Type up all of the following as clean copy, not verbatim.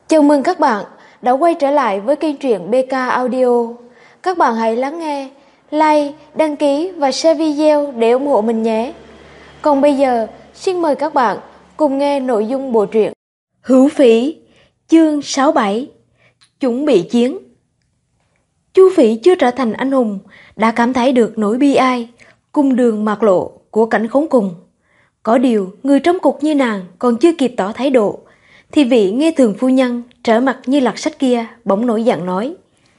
Chào mừng các bạn đã quay trở lại với kênh truyện BK Audio. Các bạn hãy lắng nghe, like, đăng ký và share video để ủng hộ mình nhé. Còn bây giờ, xin mời các bạn cùng nghe nội dung bộ truyện Hữu Phỉ, chương 67, chuẩn bị chiến. Chu Phỉ chưa trở thành anh hùng đã cảm thấy được nỗi bi ai, cung đường mạt lộ của cảnh khốn cùng. Có điều, người trong cục như nàng còn chưa kịp tỏ thái độ, thì vị nghe thường phu nhân trở mặt như lật sách kia bỗng nổi giận nói: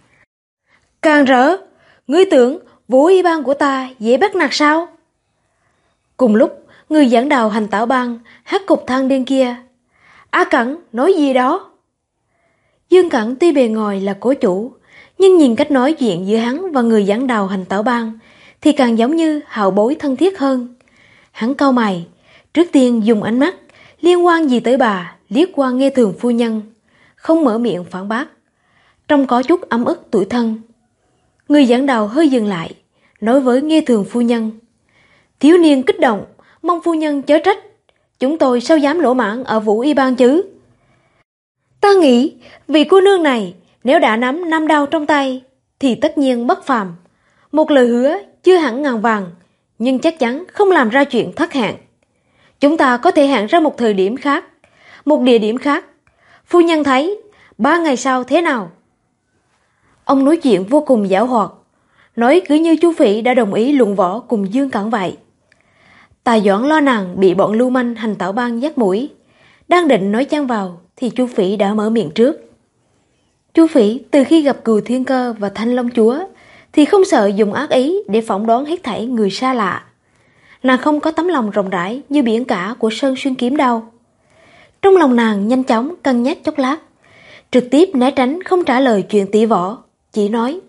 Càng rỡ, ngươi tưởng vũ y bang của ta dễ bắt nạt sao? Cùng lúc, người dẫn đầu hành tảo bang hát cục thang điên kia: A Cẩn nói gì đó? Dương Cẩn tuy bề ngoài là cố chủ, nhưng nhìn cách nói chuyện giữa hắn và người dẫn đầu hành tảo bang thì càng giống như hậu bối thân thiết hơn. Hắn cau mày, trước tiên dùng ánh mắt liên quan gì tới bà liếc qua nghe thường phu nhân, không mở miệng phản bác, trông có chút ấm ức tủi thân. Người dẫn đầu hơi dừng lại, nói với nghe thường phu nhân: Thiếu niên kích động, mong phu nhân chớ trách, chúng tôi sao dám lỗ mãng ở vũ y bang chứ? Ta nghĩ vị cô nương này nếu đã nắm 5 đao trong tay thì tất nhiên bất phàm. Một lời hứa chưa hẳn ngàn vàng, nhưng chắc chắn không làm ra chuyện thất hạn. Chúng ta có thể hẹn ra một thời điểm khác, một địa điểm khác. Phu nhân thấy 3 ngày sau thế nào? Ông nói chuyện vô cùng giảo hoạt, nói cứ như Chu Phỉ đã đồng ý luận võ cùng Dương Cẩn vậy. Tài Doãn lo nàng bị bọn lưu manh hành tảo bang dắt mũi, đang định nói chen vào thì Chu Phỉ đã mở miệng trước. Chu Phỉ từ khi gặp Cừu Thiên Cơ và Thanh Long Chúa thì không sợ dùng ác ý để phỏng đoán hết thảy người xa lạ. Nàng không có tấm lòng rộng rãi như biển cả của Sơn Xuyên Kiếm đâu. Trong lòng nàng nhanh chóng cân nhắc chốc lát, trực tiếp né tránh không trả lời chuyện tỷ võ, chỉ nói: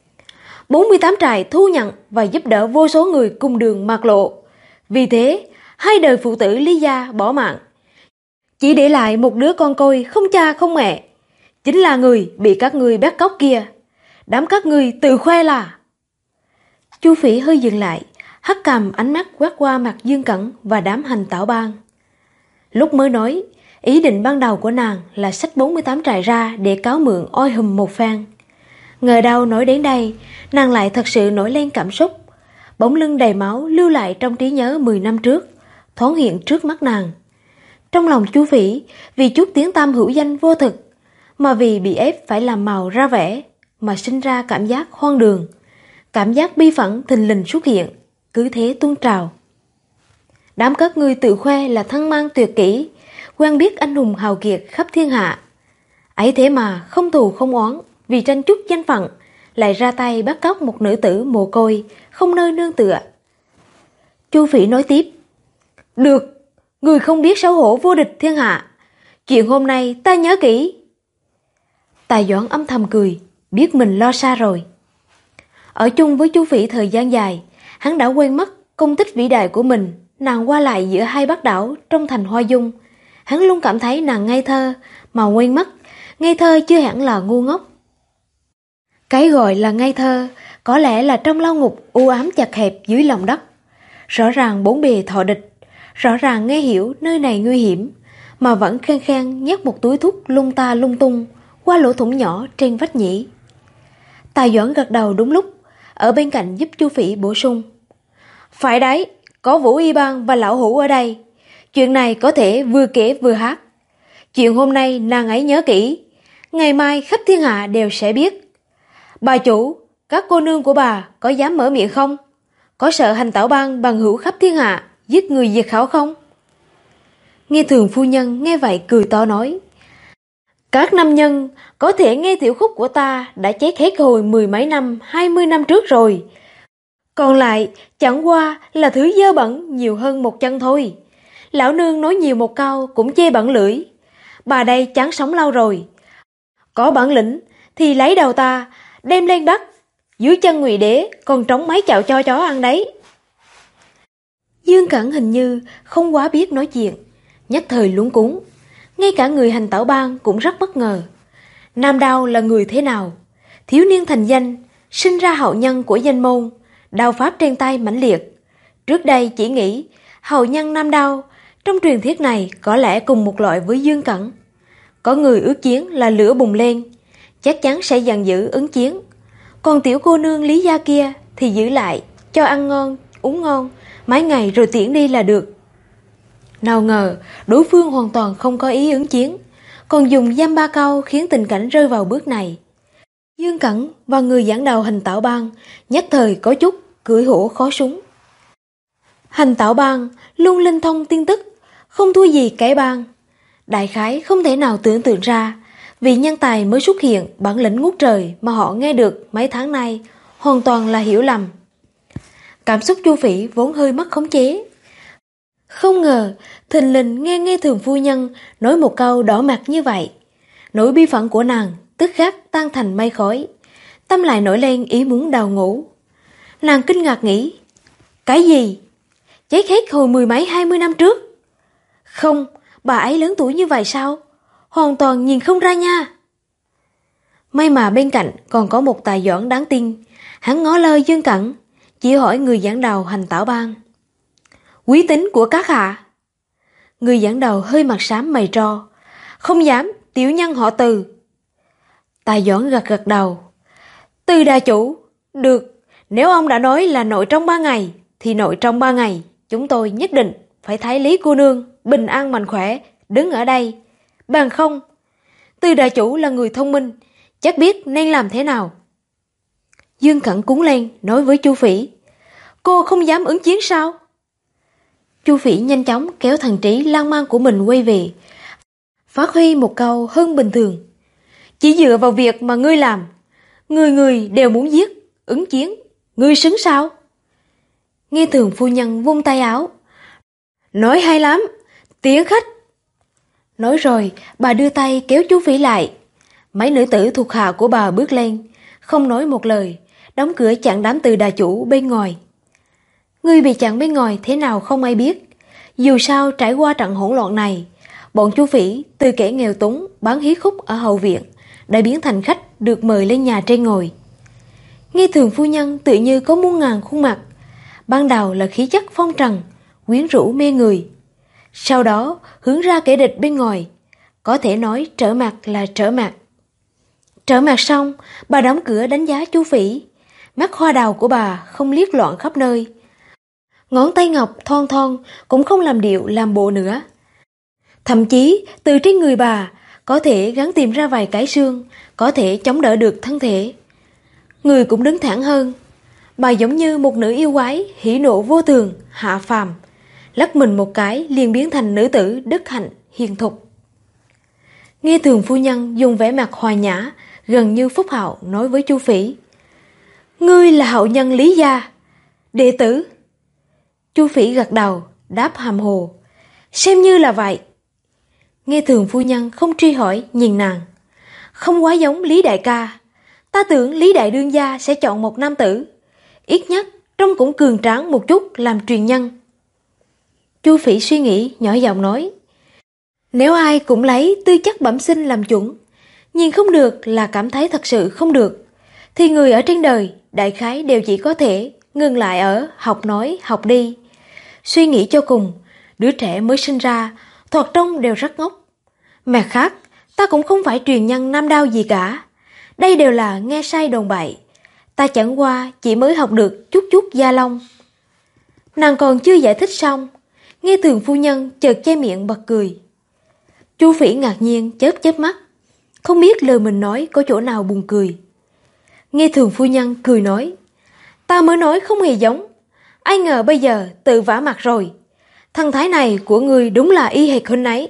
48 trại thu nhận và giúp đỡ vô số người cùng đường mạt lộ. Vì thế, 2 đời phụ tử Lý gia bỏ mạng, chỉ để lại một đứa con côi không cha không mẹ, chính là người bị các ngươi bắt cóc kia. Đám các ngươi tự khoe là... Chu Phỉ hơi dừng lại, hất cằm ánh mắt quét qua mặt Dương Cẩn và đám hành tảo bang. Lúc mới nói, ý định ban đầu của nàng là xách 48 trại ra để cáo mượn oi hùm một phen. Ngờ đâu nói đến đây, nàng lại thật sự nổi lên cảm xúc. Bóng lưng đầy máu lưu lại trong trí nhớ 10 năm trước, thoáng hiện trước mắt nàng. Trong lòng Chu Phỉ, vì chút tiếng tăm hữu danh vô thực, mà vì bị ép phải làm màu ra vẻ, mà sinh ra cảm giác hoang đường. Cảm giác bi phẫn thình lình xuất hiện, cứ thế tuôn trào. Đám các ngươi tự khoe là thân mang tuyệt kỹ, quen biết anh hùng hào kiệt khắp thiên hạ. Ấy thế mà không thù không oán, vì tranh chút danh phận, lại ra tay bắt cóc một nữ tử mồ côi, không nơi nương tựa. Chu Phỉ nói tiếp: Được, người không biết xấu hổ vô địch thiên hạ. Chuyện hôm nay ta nhớ kỹ. Tài Doãn âm thầm cười, biết mình lo xa rồi. Ở chung với Chu Phỉ thời gian dài, hắn đã quên mất công tích vĩ đại của mình. Nàng qua lại giữa 2 bắc đảo trong thành Hoa Dung, hắn luôn cảm thấy nàng ngây thơ, mà quên mất ngây thơ chưa hẳn là ngu ngốc. Cái gọi là ngây thơ có lẽ là trong lao ngục u ám chật hẹp dưới lòng đất. Rõ ràng 4 bề thọ địch, rõ ràng nghe hiểu nơi này nguy hiểm, mà vẫn khen khen nhét một túi thuốc lung ta lung tung qua lỗ thủng nhỏ trên vách nhĩ. Tài Doãn gật đầu đúng lúc, ở bên cạnh giúp Chu Phỉ bổ sung: Phải đấy, có Vũ Y Bang và Lão Hữu ở đây, chuyện này có thể vừa kể vừa hát. Chuyện hôm nay nàng ấy nhớ kỹ, ngày mai khắp thiên hạ đều sẽ biết. Bà chủ, các cô nương của bà có dám mở miệng không? Có sợ hành tảo bang bằng hữu khắp thiên hạ giết người diệt khẩu không? Nghe thường phu nhân nghe vậy cười to nói: Các nam nhân có thể nghe tiểu khúc của ta đã chết hết hồi 10 mấy năm, 20 năm trước rồi. Còn lại chẳng qua là thứ dơ bẩn nhiều hơn một chân thôi. Lão nương nói nhiều một câu cũng chê bẩn lưỡi. Bà đây chẳng sống lâu rồi. Có bản lĩnh thì lấy đầu ta đem lên đất, dưới chân Ngụy Đế còn trống mấy chảo cho chó ăn đấy. Dương Cẩn hình như không quá biết nói chuyện, nhất thời luống cuống. Ngay cả người hành tảo bang cũng rất bất ngờ. Nam Đao là người thế nào? Thiếu niên thành danh, sinh ra hậu nhân của danh môn, đao pháp trên tay mãnh liệt. Trước đây chỉ nghĩ hậu nhân Nam Đao trong truyền thuyết này có lẽ cùng một loại với Dương Cẩn. có người ước chiến là lửa bùng lên, chắc chắn sẽ giận dữ ứng chiến. Còn tiểu cô nương Lý gia kia thì giữ lại, cho ăn ngon, uống ngon, mấy ngày rồi tiễn đi là được. Nào ngờ đối phương hoàn toàn không có ý ứng chiến, còn dùng dăm ba câu khiến tình cảnh rơi vào bước này. Dương Cẩn và người dẫn đầu Hành Tảo Bang nhất thời có chút cưỡi hổ khó súng. Hành Tảo Bang luôn linh thông tin tức, không thua gì cái bang. Đại khái không thể nào tưởng tượng ra, vì nhân tài mới xuất hiện bản lĩnh ngút trời mà họ nghe được mấy tháng nay hoàn toàn là hiểu lầm. Cảm xúc Chu Phỉ vốn hơi mất khống chế. Không ngờ thình lình nghe Thường phu nhân nói một câu đỏ mặt như vậy. Nỗi bi phẫn của nàng tức khắc tan thành mây khói, tâm lại nổi lên ý muốn đào ngũ. Nàng kinh ngạc nghĩ, cái gì? Chết hết hồi mười mấy 20 năm trước? Không, bà ấy lớn tuổi như vậy sao? Hoàn toàn nhìn không ra nha. May mà bên cạnh còn có một tài doãn đáng tin. Hắn ngó lơ Dương Cẩn, chỉ hỏi người dẫn đầu Hành Tảo Bang. Quý tính của các hạ? Người dẫn đầu hơi mặt xám mày tro. Không dám, tiểu nhân họ Từ. Tài doãn gật đầu. Từ đà chủ, được, nếu ông đã nói là nội trong 3 ngày, thì nội trong 3 ngày, chúng tôi nhất định phải thấy Lý cô nương bình an mạnh khỏe, đứng ở đây. Bằng không, Từ đà chủ là người thông minh, chắc biết nên làm thế nào. Dương Cẩn cúng lên, nói với Chu Phỉ. Cô không dám ứng chiến sao? Chu Phỉ nhanh chóng kéo thần trí lan man của mình quay về, phát huy một câu hơn bình thường. Chỉ dựa vào việc mà ngươi làm, người đều muốn giết, ứng chiến, ngươi xứng sao? Nghe Thường phu nhân vung tay áo. Nói hay lắm, tiến khách. Nói rồi, bà đưa tay kéo Chu Phỉ lại. Mấy nữ tử thuộc hạ của bà bước lên, không nói một lời, đóng cửa chặn đám Từ đà chủ bên ngoài. Người bị chặn bên ngoài thế nào không ai biết. Dù sao trải qua trận hỗn loạn này, bọn Chu Phỉ từ kẻ nghèo túng bán hí khúc ở hậu viện đã biến thành khách được mời lên nhà trên ngồi. Nghe Thường phu nhân tự như có muôn ngàn khuôn mặt. Ban đầu là khí chất phong trần, quyến rũ mê người. Sau đó hướng ra kẻ địch bên ngoài, có thể nói trở mặt là trở mặt. Trở mặt xong, bà đóng cửa đánh giá Chu Phỉ. Mắt hoa đào của bà không liếc loạn khắp nơi. Ngón tay ngọc thon thon cũng không làm điệu làm bộ nữa. Thậm chí từ trên người bà có thể gắng tìm ra vài cái xương, có thể chống đỡ được thân thể. Người cũng đứng thẳng hơn. Bà giống như một nữ yêu quái hỉ nộ vô thường, hạ phàm. Lắc mình một cái liền biến thành nữ tử đức hạnh, hiền thục. Nghe Thường phu nhân dùng vẻ mặt hòa nhã, gần như phúc hậu nói với Chu Phỉ. Ngươi là hậu nhân Lý gia, đệ tử. Chu Phỉ gật đầu, đáp hàm hồ. Xem như là vậy. Nghe Thường phu nhân không truy hỏi, nhìn nàng. Không quá giống Lý đại ca. Ta tưởng Lý đại đương gia sẽ chọn một nam tử, ít nhất trông cũng cường tráng một chút làm truyền nhân. Chu Phỉ suy nghĩ, nhỏ giọng nói. Nếu ai cũng lấy tư chất bẩm sinh làm chuẩn, nhìn không được là cảm thấy thật sự không được, thì người ở trên đời đại khái đều chỉ có thể ngừng lại ở học nói, học đi. Suy nghĩ cho cùng, đứa trẻ mới sinh ra thoạt trông đều rất ngốc. Mặt khác, ta cũng không phải truyền nhân nam đao gì cả. Đây đều là nghe sai đồn bậy. Ta chẳng qua chỉ mới học được chút gia long. Nàng còn chưa giải thích xong, nghe Thường phu nhân chợt che miệng bật cười. Chu Phỉ ngạc nhiên chớp mắt, không biết lời mình nói có chỗ nào buồn cười. Nghe Thường phu nhân cười nói. Ta mới nói không hề giống, ai ngờ bây giờ tự vả mặt rồi. Thân thái này của ngươi đúng là y hệt huynh ấy.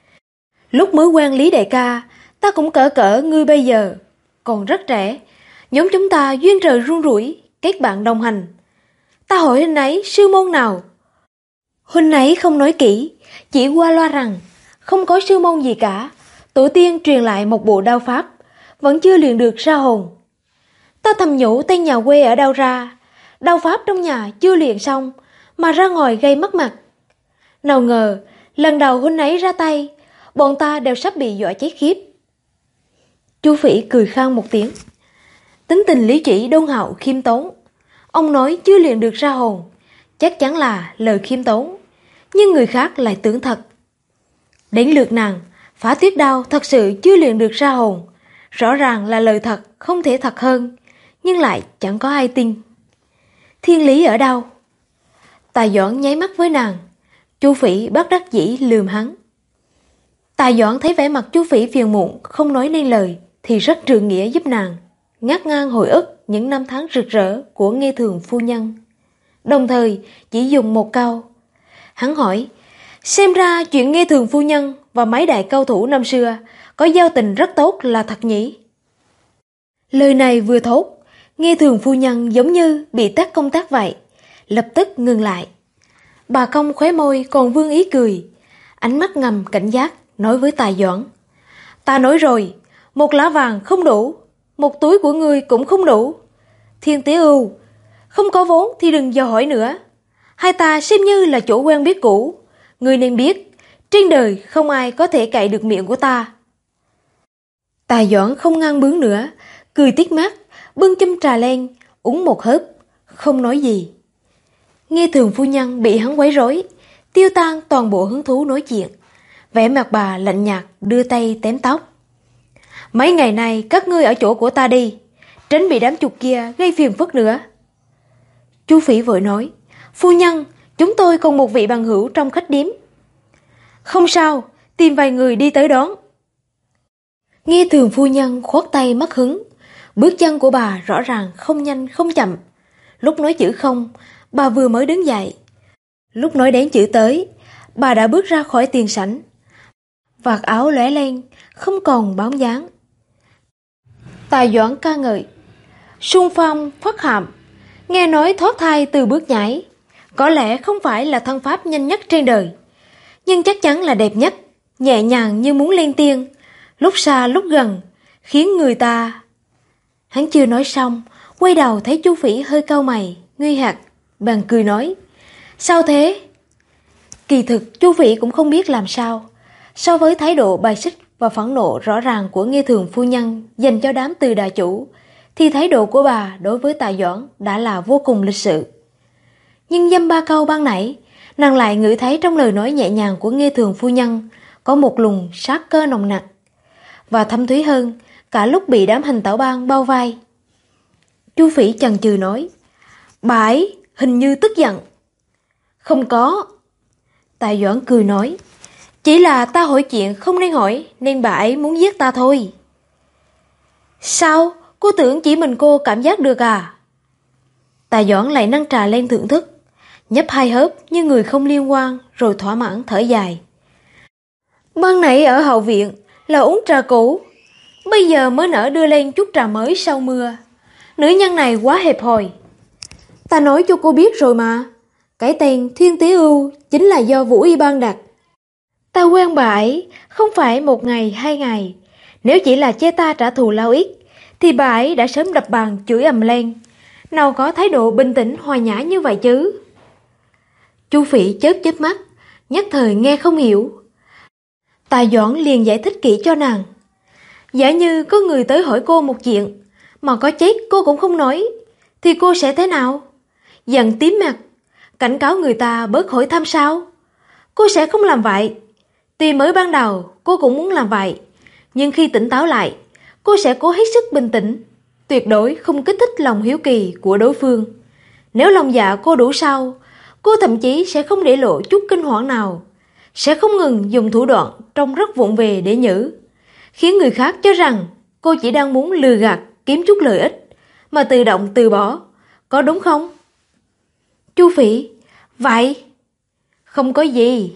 Lúc mới quen Lý đại ca, ta cũng cỡ ngươi bây giờ, còn rất trẻ. Nhóm chúng ta duyên trời run rủi, kết bạn đồng hành. Ta hỏi huynh ấy sư môn nào? Huynh ấy không nói kỹ, chỉ qua loa rằng không có sư môn gì cả. Tổ tiên truyền lại một bộ đao pháp, vẫn chưa luyện được ra hồn. Ta thầm nhủ tên nhà quê ở đâu ra, đao pháp trong nhà chưa luyện xong mà ra ngoài gây mất mặt. Nào ngờ lần đầu huynh ấy ra tay, bọn ta đều sắp bị dọa chết khiếp. Chu Phỉ cười khang một tiếng. Tính tình Lý Chỉ đôn hậu khiêm tốn. Ông nói chưa luyện được ra hồn, chắc chắn là lời khiêm tốn, nhưng người khác lại tưởng thật. Đến lượt nàng, Phá tuyết đao thật sự chưa luyện được ra hồn. Rõ ràng là lời thật, không thể thật hơn, nhưng lại chẳng có ai tin. Thiên lý ở đâu? Tài Doãn nháy mắt với nàng. Chu Phỉ bất đắc dĩ lườm hắn. Tài Doãn thấy vẻ mặt Chu Phỉ phiền muộn, không nói nên lời, thì rất trượng nghĩa giúp nàng, ngắt ngang hồi ức những năm tháng rực rỡ của Nghe Thường phu nhân. Đồng thời chỉ dùng một câu. Hắn hỏi, xem ra chuyện Nghe Thường phu nhân và mấy đại cao thủ năm xưa có giao tình rất tốt là thật nhỉ? Lời này vừa thốt, Nghe Thường phu nhân giống như bị tắt công tác vậy, lập tức ngừng lại. Bà cong khóe môi còn vương ý cười, ánh mắt ngầm cảnh giác nói với Tài Doãn. Ta nói rồi, một lá vàng không đủ, một túi của ngươi cũng không đủ. Thiên Tế Ưu, không có vốn thì đừng dò hỏi nữa. Hai ta xem như là chỗ quen biết cũ. Ngươi nên biết, trên đời không ai có thể cậy được miệng của ta. Tài Doãn không ngang bướng nữa, cười tít mắt, bưng châm trà lên, uống một hớp, không nói gì. Nghe Thường phu nhân bị hắn quấy rối, tiêu tan toàn bộ hứng thú nói chuyện. Vẻ mặt bà lạnh nhạt đưa tay tém tóc. Mấy ngày nay các ngươi ở chỗ của ta đi, tránh bị đám chuột kia gây phiền phức nữa. Chu Phỉ vội nói, phu nhân, chúng tôi còn một vị bằng hữu trong khách điếm. Không sao, tìm vài người đi tới đón. Nghe Thường phu nhân khoát tay mất hứng, bước chân của bà rõ ràng không nhanh không chậm. Lúc nói chữ không, bà vừa mới đứng dậy. Lúc nói đến chữ tới, bà đã bước ra khỏi tiền sảnh. Vạt áo lóe lên, không còn bóng dáng. Tài Doãn ca ngợi, xung phong phất hàm, nghe nói thoát thai từ bước nhảy. Có lẽ không phải là thân pháp nhanh nhất trên đời, nhưng chắc chắn là đẹp nhất, nhẹ nhàng như muốn lên tiên, lúc xa lúc gần, khiến người ta... Hắn chưa nói xong, quay đầu thấy Chu Phỉ hơi cau mày, nguy hạt, bèn cười nói, sao thế? Kỳ thực Chu Phỉ cũng không biết làm sao. So với thái độ bài xích và phẫn nộ rõ ràng của Nghe Thường phu nhân dành cho đám Từ Đà chủ, thì thái độ của bà đối với Tài Doãn đã là vô cùng lịch sự. Nhưng dăm ba câu ban nãy, nàng lại ngửi thấy trong lời nói nhẹ nhàng của Nghe Thường phu nhân có một luồng sát cơ nồng nặc, và thâm thúy hơn cả lúc bị đám Hành Tảo Bang bao vây. Chu Phỉ chần chừ nói, bà ấy hình như tức giận. Không có. Tài Doãn cười nói, chỉ là ta hỏi chuyện không nên hỏi, nên bà ấy muốn giết ta thôi. Sao? Cô tưởng chỉ mình cô cảm giác được à? Tài Doãn lại nâng trà lên thưởng thức, nhấp hai hớp như người không liên quan, rồi thỏa mãn thở dài. Ban nãy ở hậu viện là uống trà cũ, bây giờ mới nỡ đưa lên chút trà mới sau mưa. Nữ nhân này quá hẹp hòi. Ta nói cho cô biết rồi mà, cái tên Thiên Tế Ưu chính là do Vũ Y ban đặt. Ta quen bà ấy không phải một ngày hai ngày. Nếu chỉ là chê ta trả thù lao ít, thì bà ấy đã sớm đập bàn chửi ầm lên, nào có thái độ bình tĩnh hòa nhã như vậy chứ. Chu Phỉ chớp chớp mắt, nhất thời nghe không hiểu. Tài Doãn liền giải thích kỹ cho nàng. Giả như có người tới hỏi cô một chuyện, mà có chết cô cũng không nói, thì cô sẽ thế nào? Giận tím mặt, cảnh cáo người ta bớt hỏi thăm sao? Cô sẽ không làm vậy. Tuy mới ban đầu cô cũng muốn làm vậy, nhưng khi tỉnh táo lại, cô sẽ cố hết sức bình tĩnh, tuyệt đối không kích thích lòng hiếu kỳ của đối phương. Nếu lòng dạ cô đủ sâu, cô thậm chí sẽ không để lộ chút kinh hoảng nào, sẽ không ngừng dùng thủ đoạn trông rất vụng về để nhử, khiến người khác cho rằng cô chỉ đang muốn lừa gạt kiếm chút lợi ích, mà tự động từ bỏ. Có đúng không? Chu Phỉ, vậy? Không có gì.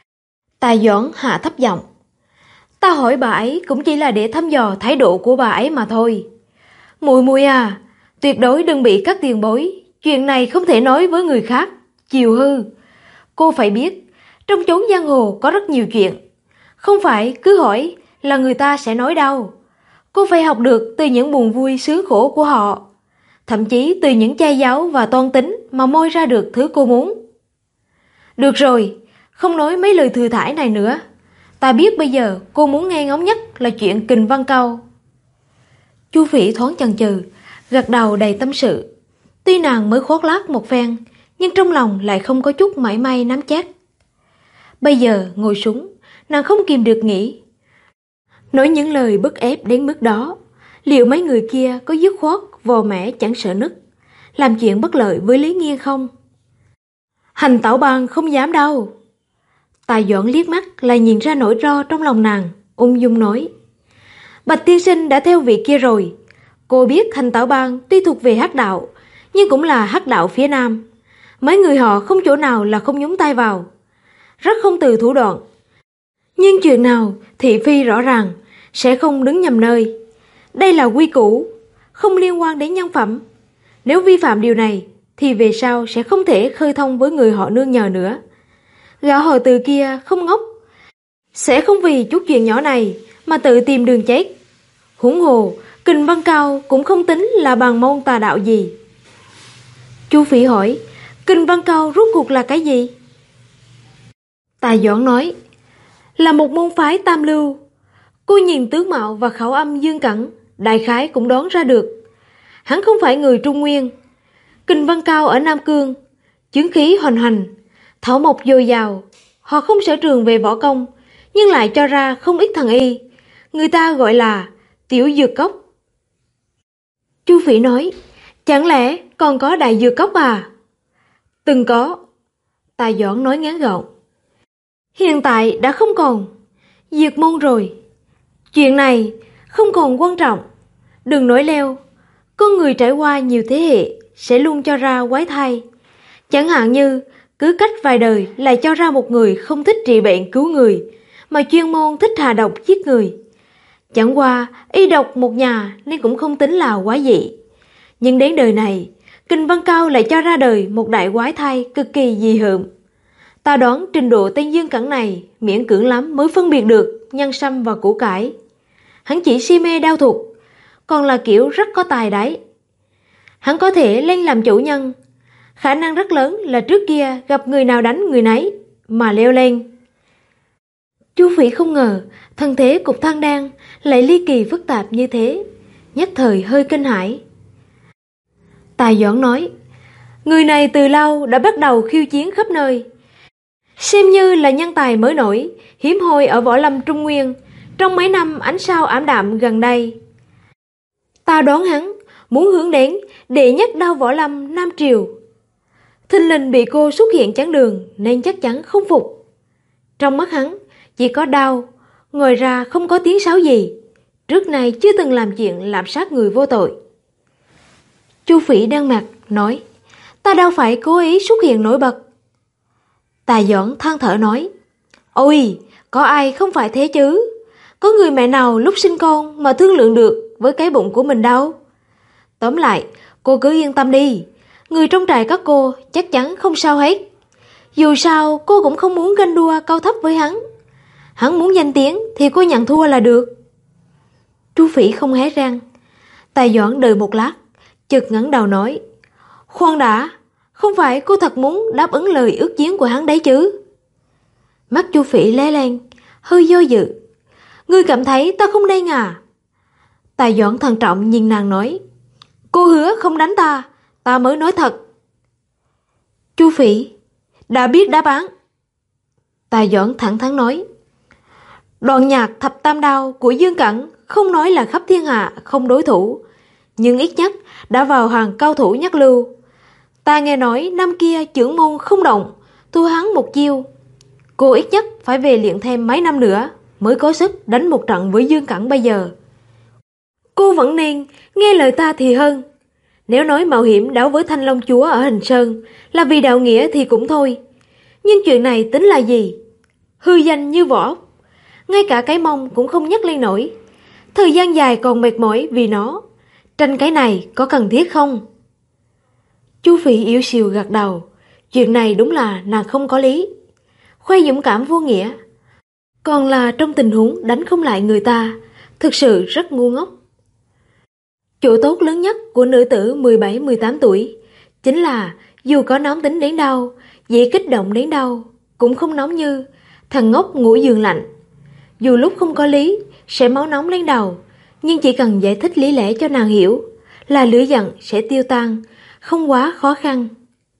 Tài Doãn hạ thấp giọng. Ta hỏi bà ấy cũng chỉ là để thăm dò thái độ của bà ấy mà thôi. Muội muội à, tuyệt đối đừng bị các tiền bối. Chuyện này không thể nói với người khác, chiều hư. Cô phải biết, trong chốn giang hồ có rất nhiều chuyện. Không phải cứ hỏi là người ta sẽ nói đâu. Cô phải học được từ những buồn vui sướng khổ của họ, thậm chí từ những chai giáo và toan tính mà moi ra được thứ cô muốn. Được rồi, không nói mấy lời thừa thãi này nữa. Ta biết bây giờ cô muốn nghe ngóng nhất là chuyện Kình Văn Câu. Chu Phỉ thoáng chần chừ, gật đầu đầy tâm sự. Tuy nàng mới khoác lác một phen, nhưng trong lòng lại không có chút mảy may nắm chắc. Bây giờ ngồi xuống, nàng không kìm được nghĩ, Nói những lời bức ép đến mức đó, liệu mấy người kia có dứt khoát vò mẻ chẳng sợ nứt, làm chuyện bất lợi với Lý Nghiên không? Hành Tảo Bang không dám đâu. Tài Doãn liếc mắt là nhìn ra nỗi ro trong lòng nàng, ung dung nói. Bạch tiên sinh đã theo vị kia rồi. Cô biết Hành Tảo Bang tuy thuộc về hắc đạo, nhưng cũng là hắc đạo phía Nam. Mấy người họ không chỗ nào là không nhúng tay vào, rất không từ thủ đoạn. Nhưng chuyện nào thị phi rõ ràng, sẽ không đứng nhầm nơi. Đây là quy củ, không liên quan đến nhân phẩm. Nếu vi phạm điều này, thì về sau sẽ không thể khơi thông với người họ nương nhờ nữa. Gã họ Từ kia không ngốc, sẽ không vì chút chuyện nhỏ này mà tự tìm đường chết. Huống hồ, Kình Văn Cao cũng không tính là bằng môn tà đạo gì. Chu Phỉ hỏi, Kình Văn Cao rốt cuộc là cái gì? Tài Doãn nói, là một môn phái tam lưu. Cô nhìn tướng mạo và khẩu âm Dương Cẩn, đại khái cũng đoán ra được. Hắn không phải người Trung Nguyên. Kình Văn Cao ở Nam Cương, chứng khí hoành hành, thảo mộc dồi dào. Họ không sở trường về võ công, nhưng lại cho ra không ít thần y. Người ta gọi là tiểu dược cốc. Chu Phỉ nói, chẳng lẽ còn có đại dược cốc à? Từng có. Tài Doãn nói ngắn gọn. Hiện tại đã không còn. Diệt môn rồi. Chuyện này không còn quan trọng. Đừng nói leo. Con người trải qua nhiều thế hệ sẽ luôn cho ra quái thai. Chẳng hạn như cứ cách vài đời lại cho ra một người không thích trị bệnh cứu người, mà chuyên môn thích hạ độc giết người. Chẳng qua y độc một nhà nên cũng không tính là quá dị. Nhưng đến đời này, Kình Văn Cao lại cho ra đời một đại quái thai cực kỳ dị hợm. Ta đoán trình độ tên Dương Cẩn này miễn cưỡng lắm mới phân biệt được nhân sâm và củ cải. Hắn chỉ si mê đao thuật, còn là kiểu rất có tài đấy. Hắn có thể lên làm chủ nhân, khả năng rất lớn là trước kia gặp người nào đánh người nấy mà leo lên. Chu Phỉ không ngờ thân thế Cục Than Đan lại ly kỳ phức tạp như thế, nhất thời hơi kinh hãi. Tài Doãn nói, người này từ lâu đã bắt đầu khiêu chiến khắp nơi, xem như là nhân tài mới nổi, hiếm hoi ở võ lâm Trung Nguyên trong mấy năm ánh sao ảm đạm gần đây. Ta đoán hắn muốn hướng đến đệ nhất đao võ lâm Nam Triều. Thình lình bị cô xuất hiện chắn đường nên chắc chắn không phục. Trong mắt hắn chỉ có đau, ngoài ra không có tiếng sáo gì. Trước nay chưa từng làm chuyện lạm sát người vô tội. Chu Phỉ đen mặt nói, ta đâu phải cố ý xuất hiện nổi bật. Tài Doãn than thở nói, ôi, có ai không phải thế chứ? Có người mẹ nào lúc sinh con mà thương lượng được với cái bụng của mình đâu. Tóm lại, cô cứ yên tâm đi, người trong trại các cô chắc chắn không sao hết. Dù sao cô cũng không muốn ganh đua cao thấp với hắn. Hắn muốn danh tiếng thì cô nhận thua là được. Chu Phỉ không hé răng. Tài Doãn đợi một lát, chợt ngẩng đầu nói, khoan đã, không phải cô thật muốn đáp ứng lời ước chiến của hắn đấy chứ? Mắt Chu Phỉ lóe lên, hơi do dự. Ngươi cảm thấy ta không đen à? Tài Doãn thận trọng nhìn nàng nói, cô hứa không đánh ta, ta mới nói thật. Chu Phỉ đã biết đáp án. Tài Doãn thẳng thắn nói, đoạn nhạc thập tam đao của Dương Cẩn không nói là khắp thiên hạ không đối thủ, nhưng ít nhất đã vào hàng cao thủ nhất lưu. Ta nghe nói năm kia trưởng môn không động, thua hắn một chiêu. Cô ít nhất phải về luyện thêm mấy năm nữa mới có sức đánh một trận với Dương Cẩn bây giờ. Cô vẫn nên nghe lời ta thì hơn. Nếu nói mạo hiểm đấu với Thanh Long Chúa ở Hình Sơn là vì đạo nghĩa thì cũng thôi. Nhưng chuyện này tính là gì? Hư danh như vỏ ốc, ngay cả cái mông cũng không nhấc lên nổi. Thời gian dài còn mệt mỏi vì nó. Tranh cái này có cần thiết không? Chu Phỉ yếu xìu gật đầu. Chuyện này đúng là nàng không có lý. Khoe dũng cảm vô nghĩa, còn là trong tình huống đánh không lại người ta, thực sự rất ngu ngốc. Chỗ tốt lớn nhất của nữ tử 17-18 tuổi chính là dù có nóng tính đến đâu, dễ kích động đến đâu, cũng không nóng như thằng ngốc ngủ giường lạnh. Dù lúc không có lý sẽ máu nóng lên đầu, nhưng chỉ cần giải thích lý lẽ cho nàng hiểu là lửa giận sẽ tiêu tan, không quá khó khăn.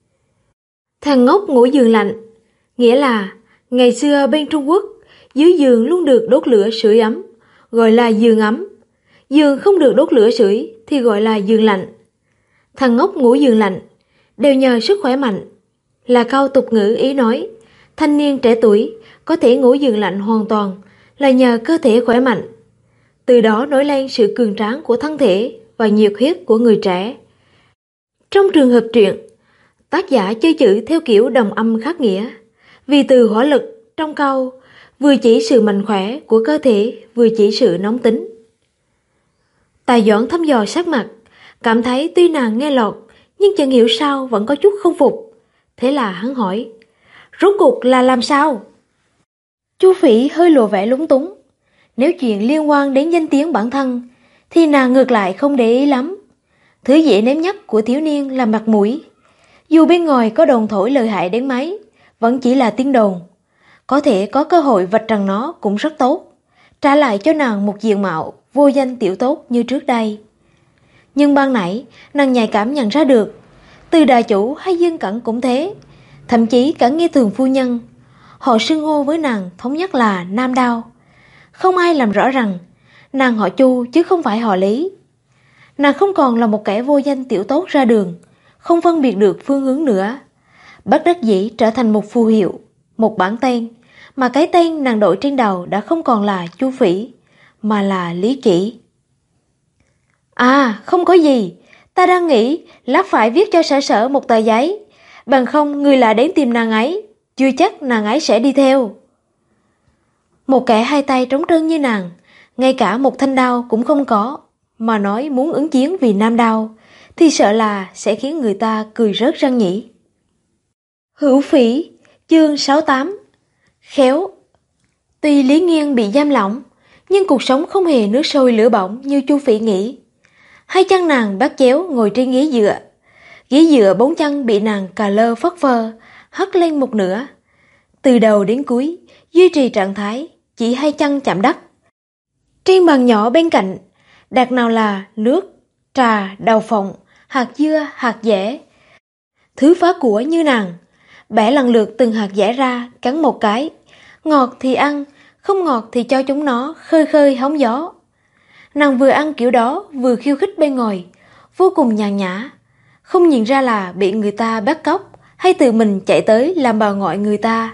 Thằng ngốc ngủ giường lạnh nghĩa là ngày xưa bên Trung Quốc dưới giường luôn được đốt lửa sưởi ấm, gọi là giường ấm. Giường không được đốt lửa sưởi thì gọi là giường lạnh. Thằng ngốc ngủ giường lạnh đều nhờ sức khỏe mạnh, là câu tục ngữ ý nói thanh niên trẻ tuổi có thể ngủ giường lạnh hoàn toàn là nhờ cơ thể khỏe mạnh. Từ đó nổi lên sự cường tráng của thân thể và nhiệt huyết của người trẻ. Trong trường hợp truyện, tác giả chơi chữ theo kiểu đồng âm khắc nghĩa, vì từ hỏa lực trong câu vừa chỉ sự mạnh khỏe của cơ thể, vừa chỉ sự nóng tính. Tài Doãn thăm dò sắc mặt, cảm thấy tuy nàng nghe lọt nhưng chẳng hiểu sao vẫn có chút không phục. Thế là hắn hỏi, rốt cuộc là làm sao? Chu Phỉ hơi lộ vẻ lúng túng. Nếu chuyện liên quan đến danh tiếng bản thân thì nàng ngược lại không để ý lắm. Thứ dễ nếm nhất của thiếu niên là mặt mũi. Dù bên ngoài có đồn thổi lợi hại đến mấy, vẫn chỉ là tiếng đồn. Có thể có cơ hội vạch trần nó cũng rất tốt, trả lại cho nàng một diện mạo vô danh tiểu tốt như trước đây. Nhưng ban nãy nàng nhạy cảm nhận ra được, từ đại chủ hay Dương Cẩn cũng thế, thậm chí cả Nghe Thường phu nhân, họ xưng hô với nàng thống nhất là Nam Đao. Không ai làm rõ rằng nàng họ Chu chứ không phải họ Lý. Nàng không còn là một kẻ vô danh tiểu tốt ra đường, không phân biệt được phương hướng nữa, bất đắc dĩ trở thành một phù hiệu, một bản tên, mà cái tên nàng đội trên đầu đã không còn là Chu Phỉ, mà là Lý Chỉ. À, không có gì, ta đang nghĩ lát phải viết cho Sở Sở một tờ giấy, bằng không người lạ đến tìm nàng ấy, chưa chắc nàng ấy sẽ đi theo. Một kẻ hai tay trống trơn như nàng, ngay cả một thanh đao cũng không có, mà nói muốn ứng chiến vì Nam Đao, thì sợ là sẽ khiến người ta cười rớt răng nhỉ. Hữu Phỉ, chương 68. Khéo. Tuy Lý Nghiên bị giam lỏng, nhưng cuộc sống không hề nước sôi lửa bỏng như Chu Phỉ nghĩ. Hai chân nàng bắt chéo ngồi trên ghế dựa. Ghế dựa 4 chân bị nàng cà lơ phất phơ, hất lên một nửa. Từ đầu đến cuối, duy trì trạng thái, chỉ hai chân chạm đất. Trên bàn nhỏ bên cạnh, đặt nào là nước, trà, đậu phộng, hạt dưa, hạt dẻ. Thứ phá của như nàng, bẻ lần lượt từng hạt dẻ ra, cắn một cái. Ngọt thì ăn, không ngọt thì cho chúng nó khơi khơi hóng gió. Nàng vừa ăn kiểu đó vừa khiêu khích bên ngoài, vô cùng nhàn nhã, không nhìn ra là bị người ta bắt cóc hay tự mình chạy tới làm bà ngoại người ta.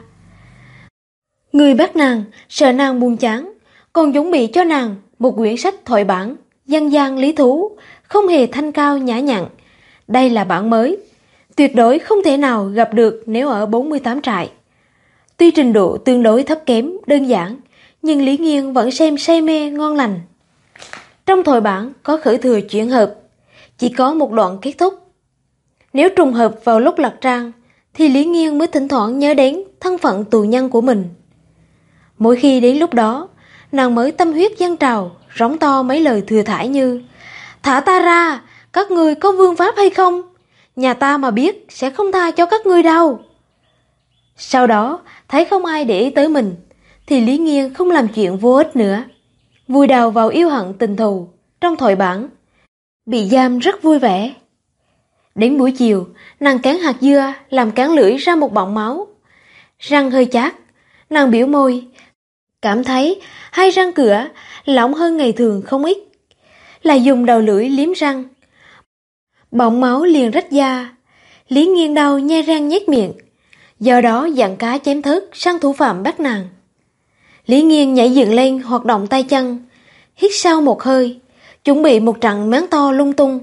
Người bắt nàng sợ nàng buồn chán, còn chuẩn bị cho nàng một quyển sách thoại bản dân gian lý thú, không hề thanh cao nhã nhặn. Đây là bản mới, tuyệt đối không thể nào gặp được nếu ở 48 trại. Tuy trình độ tương đối thấp kém, đơn giản, nhưng Lý Nghiên vẫn xem say mê ngon lành. Trong thoại bản có khởi thừa chuyển hợp, chỉ có một đoạn kết thúc. Nếu trùng hợp vào lúc lật trang, thì Lý Nghiên mới thỉnh thoảng nhớ đến thân phận tù nhân của mình. Mỗi khi đến lúc đó, nàng mới tâm huyết dâng trào, rống to mấy lời thừa thãi như: thả ta ra, các ngươi có vương pháp hay không? Nhà ta mà biết sẽ không tha cho các ngươi đâu. Sau đó, thấy không ai để ý tới mình, thì Lý Nghiên không làm chuyện vô ích nữa, vùi đầu vào yêu hận tình thù. Trong thoại bản, bị giam rất vui vẻ. Đến buổi chiều, nàng cán hạt dưa làm cán lưỡi ra một bọng máu. Răng hơi chát, nàng biểu môi, cảm thấy hai răng cửa lỏng hơn ngày thường không ít, lại dùng đầu lưỡi liếm răng. Bọng máu liền rách da. Lý Nghiên đau nhe răng nhếch miệng, do đó dặn cá chém thớt sang thủ phạm bắt nàng. Lý Nghiên nhảy dựng lên hoạt động tay chân, hít sâu một hơi, chuẩn bị một trận máng to lung tung.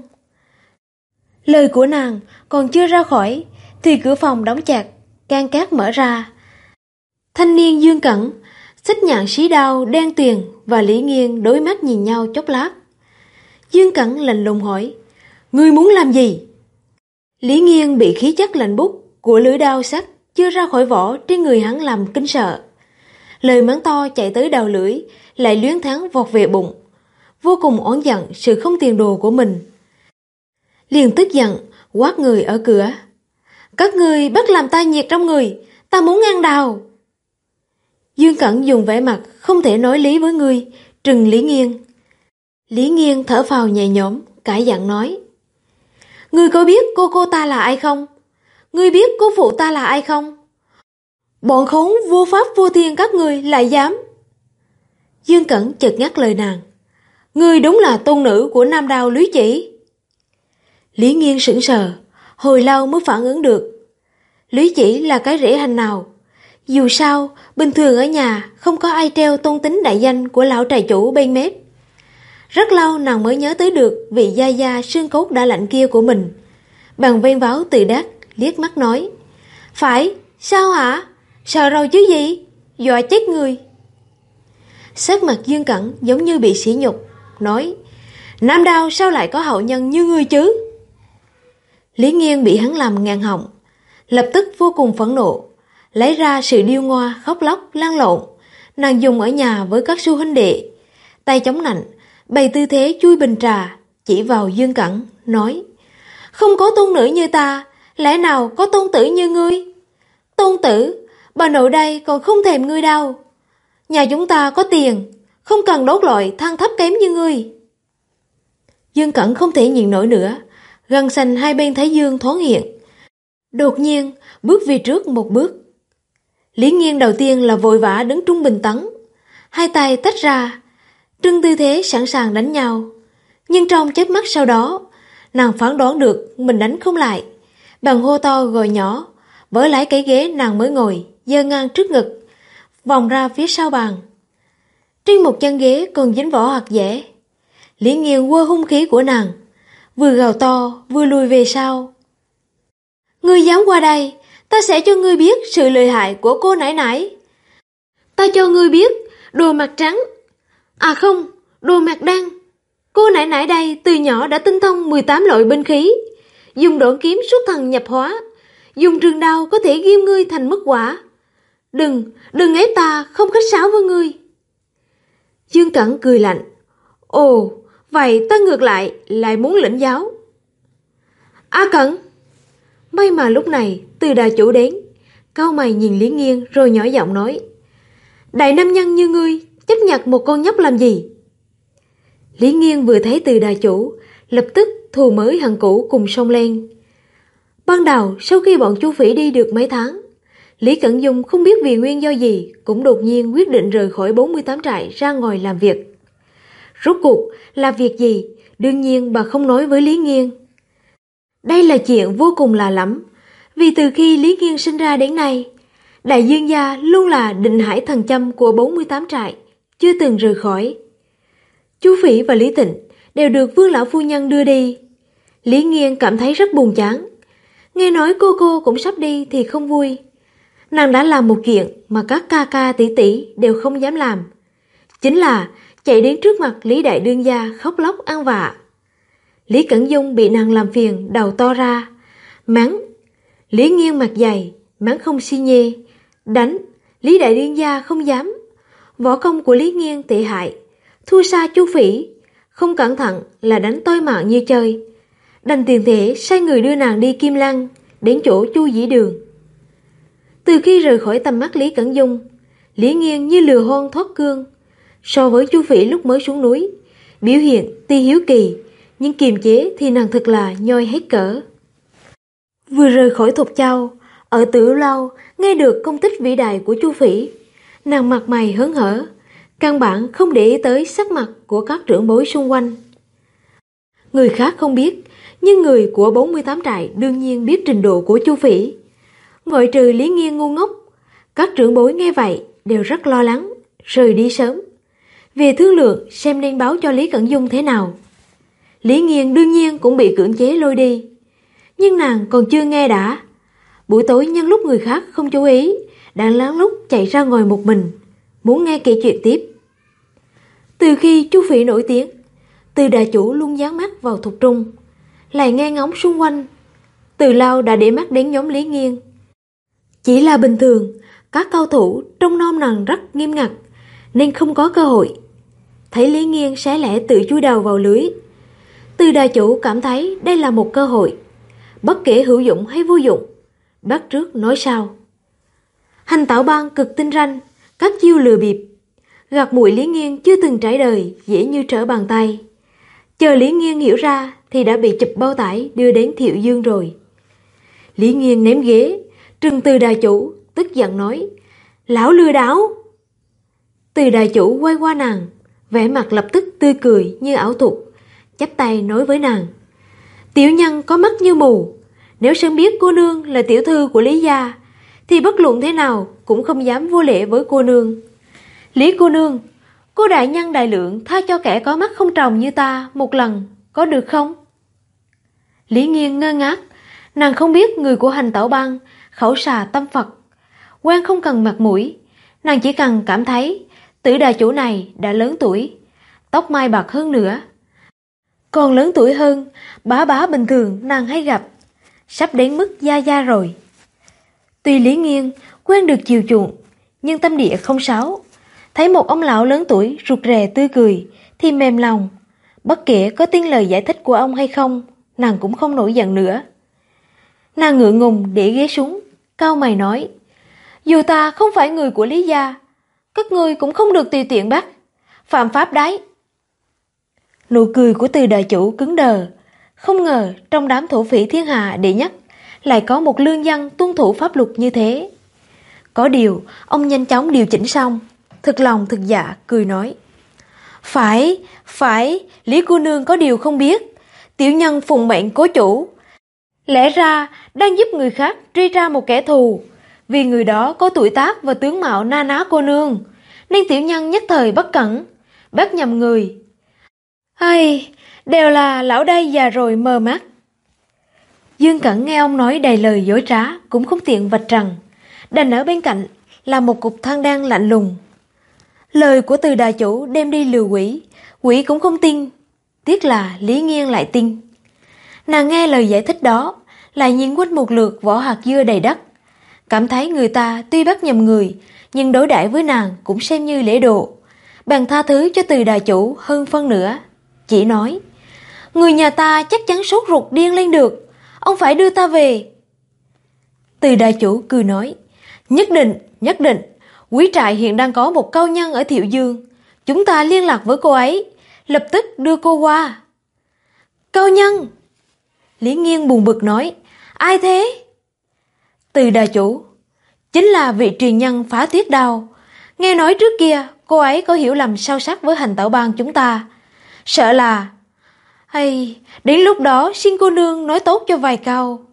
Lời của nàng còn chưa ra khỏi thì cửa phòng đóng chặt, can cát mở ra. Thanh niên Dương Cẩn xách nhạn xí đao đen tuyền và Lý Nghiên đối mắt nhìn nhau chốc lát. Dương Cẩn lạnh lùng hỏi, ngươi muốn làm gì? Lý Nghiên bị khí chất lạnh bút của lưỡi đao sắc chưa ra khỏi vỏ trên người hắn làm kinh sợ. Lời mắng to chạy tới đầu lưỡi lại luyến thắng vọt về bụng, vô cùng oán giận sự không tiền đồ của mình. Liền tức giận quát người ở cửa, các ngươi bất làm ta nhiệt trong người, ta muốn ăn đào. Dương Cẩn dùng vẻ mặt không thể nói lý với ngươi, trừng Lý Nghiên. Lý Nghiên thở phào nhẹ nhõm, cãi giận nói, ngươi có biết cô ta là ai không? Ngươi biết cô phụ ta là ai không? Bọn khốn vô pháp vô thiên các ngươi lại dám. Dương Cẩn chợt ngắt lời nàng. Ngươi đúng là tôn nữ của Nam Đao Lý Chỉ. Lý Nghiên sững sờ, hồi lâu mới phản ứng được. Lý Chỉ là cái rễ hành nào? Dù sao, bình thường ở nhà không có ai treo tôn tính đại danh của lão trà chủ bên mép. Rất lâu nàng mới nhớ tới được vị gia gia xương cốt đã lạnh kia của mình. Bằng vênh váo tự đắc, liếc mắt nói. Phải, sao hả? Sợ rồi chứ gì? Dọa chết người. Sắc mặt Dương Cẩn giống như bị sỉ nhục, nói. Nam Đao sao lại có hậu nhân như ngươi chứ? Lý Nghiên bị hắn làm ngàn họng, lập tức vô cùng phẫn nộ, lấy ra sự điêu ngoa khóc lóc lăn lộn nàng dùng ở nhà với các sư huynh đệ, tay chống nạnh bày tư thế chui bình trà, chỉ vào Dương Cẩn nói. Không có tôn nữ như ta, lẽ nào có tôn tử như ngươi? Tôn tử, bà nội đây còn không thèm ngươi đâu. Nhà chúng ta có tiền, không cần đốt loại than thấp kém như ngươi. Dương Cẩn không thể nhịn nổi nữa, gân xanh hai bên thái dương thoáng hiện, đột nhiên bước về trước một bước. Lý Nghiên đầu tiên là vội vã đứng trung bình tấn, hai tay tách ra, trưng tư thế sẵn sàng đánh nhau. Nhưng trong chớp mắt sau đó, nàng phán đoán được mình đánh không lại, bằng hô to gọi nhỏ, vỡ lấy cái ghế nàng mới ngồi, giơ ngang trước ngực, vòng ra phía sau bàn. Trên một chân ghế còn dính vỏ hạt dẻ. Lý Nghiên quơ hung khí của nàng, vừa gào to vừa lùi về sau. Ngươi dám qua đây, ta sẽ cho ngươi biết sự lợi hại của cô nãi nãi. Ta cho ngươi biết, đồ mặt trắng, à không, đồ mặt đen. Cô nãi nãi đây từ nhỏ đã tinh thông 18 loại binh khí, dùng độn kiếm xuất thần nhập hóa, dùng trường đao có thể ghim ngươi thành mất quả. Đừng ép ta không khách sáo với ngươi. Dương Cẩn cười lạnh. Ồ, vậy ta ngược lại muốn lĩnh giáo. A Cẩn! May mà lúc này Từ Đà chủ đến, cau mày nhìn Lý Nghiên rồi nhỏ giọng nói. Đại nam nhân như ngươi chấp nhặt một con nhóc làm gì? Lý Nghiên vừa thấy Từ Đà chủ, lập tức thù mới hận cũ cùng xông lên. Ban đầu sau khi bọn Chu Phỉ đi được mấy tháng, Lý Cẩn Dung không biết vì nguyên do gì cũng đột nhiên quyết định rời khỏi 48 trại ra ngoài làm việc. Rốt cuộc là việc gì, đương nhiên bà không nói với Lý Nghiên. Đây là chuyện vô cùng lạ lắm, vì từ khi Lý Nghiên sinh ra đến nay, Đại Dương gia luôn là định hải thần châm của 48 trại, chưa từng rời khỏi. Chu Phỉ và Lý Tịnh đều được Vương lão phu nhân đưa đi. Lý Nghiên cảm thấy rất buồn chán. Nghe nói cô cũng sắp đi thì không vui. Nàng đã làm một chuyện mà các ca ca tỷ tỷ đều không dám làm, chính là chạy đến trước mặt Lý Đại Đương gia khóc lóc ăn vạ. Lý Cẩn Dung bị nàng làm phiền đầu to ra, mắng. Lý Nghiên mặt dày, mắng không si nhê, đánh. Lý Đại Đương gia không dám. Võ công của Lý Nghiên tệ hại, thua xa Chu Phỉ, không cẩn thận là đánh toi mạng như chơi. Đành tiền thể sai người đưa nàng đi Kim Lăng, đến chỗ Chu Dĩ Đường. Từ khi rời khỏi tầm mắt Lý Cẩn Dung, Lý Nghiên như lừa hôn thoát cương. So với Chu Phỉ lúc mới xuống núi, biểu hiện tuy hiếu kỳ, nhưng kiềm chế thì nàng thật là nhoi hết cỡ. Vừa rời khỏi Thục Châu, ở Tử Lâu nghe được công tích vĩ đại của Chu Phỉ, nàng mặt mày hớn hở, căn bản không để ý tới sắc mặt của các trưởng bối xung quanh. Người khác không biết, nhưng người của 48 trại đương nhiên biết trình độ của Chu Phỉ. Ngoại trừ Lý Nghiên ngu ngốc, các trưởng bối nghe vậy đều rất lo lắng, rời đi sớm, về thương lượng xem nên báo cho Lý Cẩn Dung thế nào. Lý Nghiên đương nhiên cũng bị cưỡng chế lôi đi, nhưng nàng còn chưa nghe đã. Buổi tối nhân lúc người khác không chú ý, đã lén lút chạy ra ngồi một mình, muốn nghe kể chuyện tiếp. Từ khi Chu Phỉ nổi tiếng, Từ Đà chủ luôn dán mắt vào Thục Trung, lại nghe ngóng xung quanh, từ lâu đã để mắt đến nhóm Lý Nghiên. Chỉ là bình thường, các cao thủ trông nom nàng rất nghiêm ngặt, nên không có cơ hội. Thấy Lý Nghiên xé lẻ tự chui đầu vào lưới, Từ Đà chủ cảm thấy đây là một cơ hội, bất kể hữu dụng hay vô dụng, bắt trước nói sau. Hành Tảo Bang cực tinh ranh, các chiêu lừa bịp, gạt muội Lý Nghiên chưa từng trải đời dễ như trở bàn tay. Chờ Lý Nghiên hiểu ra thì đã bị chụp bao tải đưa đến Thiệu Dương rồi. Lý Nghiên ném ghế, trừng Từ Đà chủ, tức giận nói, lão lừa đảo. Từ đại chủ quay qua nàng, vẻ mặt lập tức tươi cười như ảo thuật, chắp tay nói với nàng: Tiểu nhân có mắt như mù, nếu sớm biết cô nương là tiểu thư của Lý gia thì bất luận thế nào cũng không dám vô lễ với cô nương. Lý cô nương, cô đại nhân đại lượng tha cho kẻ có mắt không tròng như ta một lần, có được không? Lý Nghiên ngơ ngác, nàng không biết người của Hành Tẩu Bang khẩu xà tâm Phật, quan không cần mặt mũi, nàng chỉ cần cảm thấy Tử đà chủ này đã lớn tuổi, tóc mai bạc hơn nữa. Còn lớn tuổi hơn bá bá bình thường nàng hay gặp, sắp đến mức gia gia rồi. Tuy Lý Nghiên quen được chiều chuộng, nhưng tâm địa không sáo, thấy một ông lão lớn tuổi rụt rè tươi cười thì mềm lòng. Bất kể có tin lời giải thích của ông hay không, nàng cũng không nổi giận nữa. Nàng ngượng ngùng để ghế xuống, cau mày nói: Dù ta không phải người của Lý gia, các ngươi cũng không được tùy tiện bắt, phạm pháp đấy. Nụ cười của Từ đại chủ cứng đờ, không ngờ trong đám thổ phỉ thiên hạ đệ nhất lại có một lương dân tuân thủ pháp luật như thế. Có điều ông nhanh chóng điều chỉnh xong, thực lòng thực dạ cười nói: Phải, Lý cô nương có điều không biết, tiểu nhân phụng mệnh cố chủ, lẽ ra đang giúp người khác truy ra một kẻ thù, vì người đó có tuổi tác và tướng mạo na ná cô nương, nên tiểu nhân nhất thời bất cẩn, bắt nhầm người. Đều là lão đây già rồi mờ mắt. Dương Cẩn nghe ông nói đầy lời dối trá cũng không tiện vạch trần, đành ở bên cạnh là một cục than đen lạnh lùng. Lời của Từ đại chủ đem đi lừa quỷ, quỷ cũng không tin, tiếc là Lý Nghiên lại tin. Nàng nghe lời giải thích đó, lại nhìn quanh một lượt vỏ hạt dưa đầy đất, cảm thấy người ta tuy bắt nhầm người, nhưng đối đãi với nàng cũng xem như lễ độ, bèn tha thứ cho Từ đại chủ hơn phân nửa, chỉ nói: Người nhà ta chắc chắn sốt ruột điên lên được, ông phải đưa ta về. Từ đại chủ cười nói: Nhất định, quý trại hiện đang có một cao nhân ở Thiệu Dương, chúng ta liên lạc với cô ấy, lập tức đưa cô qua. Cao nhân? Lý Nghiên buồn bực nói: Ai thế? Từ đại chủ: Chính là vị truyền nhân Phá Tuyết Đao. Nghe nói trước kia cô ấy có hiểu lầm sâu sắc với Hành Tẩu Bang chúng ta, sợ là... đến lúc đó xin cô nương nói tốt cho vài câu.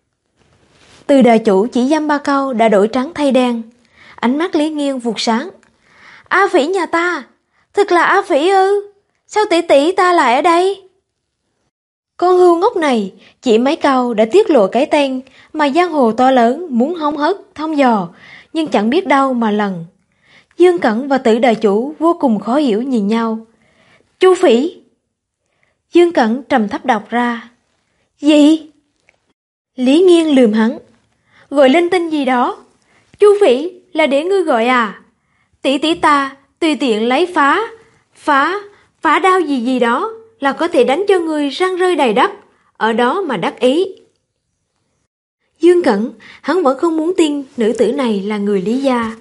Từ đại chủ chỉ dăm ba câu đã đổi trắng thay đen, ánh mắt Lý Nghiên vụt sáng. A Phỉ nhà ta, thật là A Phỉ ư? Sao tỷ tỷ ta lại ở đây? Con hươu ngốc này chỉ mấy câu đã tiết lộ cái tên mà giang hồ to lớn muốn hóng hớt thăm dò, nhưng chẳng biết đâu mà lần. Dương Cẩn và Tử đại chủ vô cùng khó hiểu nhìn nhau. Chu Phỉ. Dương Cẩn trầm thấp đọc ra. Gì? Lý Nghiên lườm hắn. Gọi linh tinh gì đó? Chu Phỉ là để ngươi gọi à? Tỷ tỷ ta tùy tiện lấy phá đao gì đó là có thể đánh cho ngươi răng rơi đầy đất, ở đó mà đắc ý. Dương Cẩn, hắn vẫn không muốn tin nữ tử này là người Lý gia.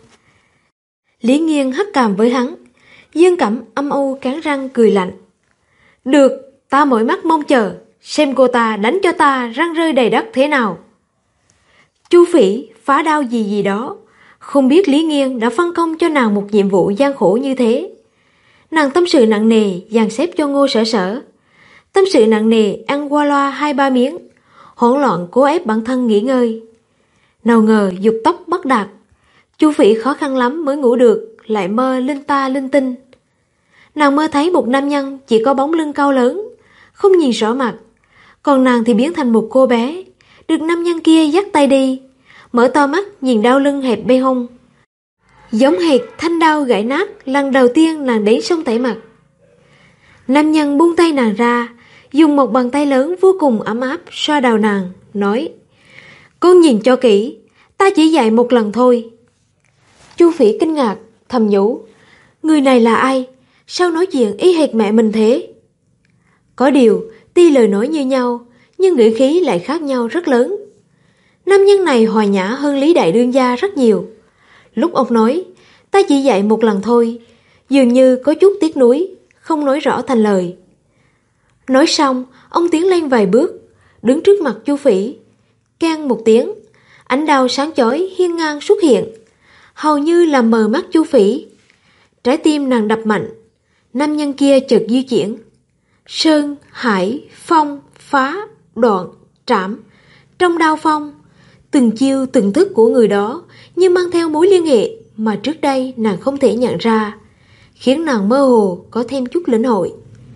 Lý Nghiên hất cằm với hắn. Dương Cẩm âm u cắn răng cười lạnh. Được, ta mỏi mắt mong chờ xem cô ta đánh cho ta răng rơi đầy đất thế nào. Chu Phỉ phá đao gì đó, không biết Lý Nghiên đã phân công cho nàng một nhiệm vụ gian khổ như thế. Nàng tâm sự nặng nề dàn xếp cho Ngô Sở Sở, tâm sự nặng nề ăn qua loa 2-3 miếng, hỗn loạn cố ép bản thân nghỉ ngơi. Nào ngờ dục tốc bất đạt, Chu Phỉ khó khăn lắm mới ngủ được, lại mơ linh ta linh tinh. Nàng mơ thấy một nam nhân chỉ có bóng lưng cao lớn, không nhìn rõ mặt, còn nàng thì biến thành một cô bé, được nam nhân kia dắt tay đi, mở to mắt nhìn đau lưng hẹp bê hông, giống hệt thanh đao gãy nát lần đầu tiên nàng đến sông tẩy mặt. Nam nhân buông tay nàng ra, dùng một bàn tay lớn vô cùng ấm áp xoa đầu nàng, nói: Con nhìn cho kỹ, ta chỉ dạy một lần thôi. Chu Phỉ kinh ngạc, thầm nhủ: Người này là ai? Sao nói chuyện y hệt mẹ mình thế? Có điều, tuy lời nói như nhau, nhưng ngữ khí lại khác nhau rất lớn. Nam nhân này hòa nhã hơn Lý đại đương gia rất nhiều. Lúc ông nói, ta chỉ dạy một lần thôi, dường như có chút tiếc nuối, không nói rõ thành lời. Nói xong, ông tiến lên vài bước, đứng trước mặt Chu Phỉ. Keng một tiếng, ánh đao sáng chói hiên ngang xuất hiện, hầu như làm mờ mắt Chu Phỉ. Trái tim nàng đập mạnh. Nam nhân kia chợt di chuyển. Sơn, hải, phong, phá, đoạn, trảm. Trong đao phong, từng chiêu từng thức của người đó như mang theo mối liên hệ mà trước đây nàng không thể nhận ra, khiến nàng mơ hồ có thêm chút lĩnh hội.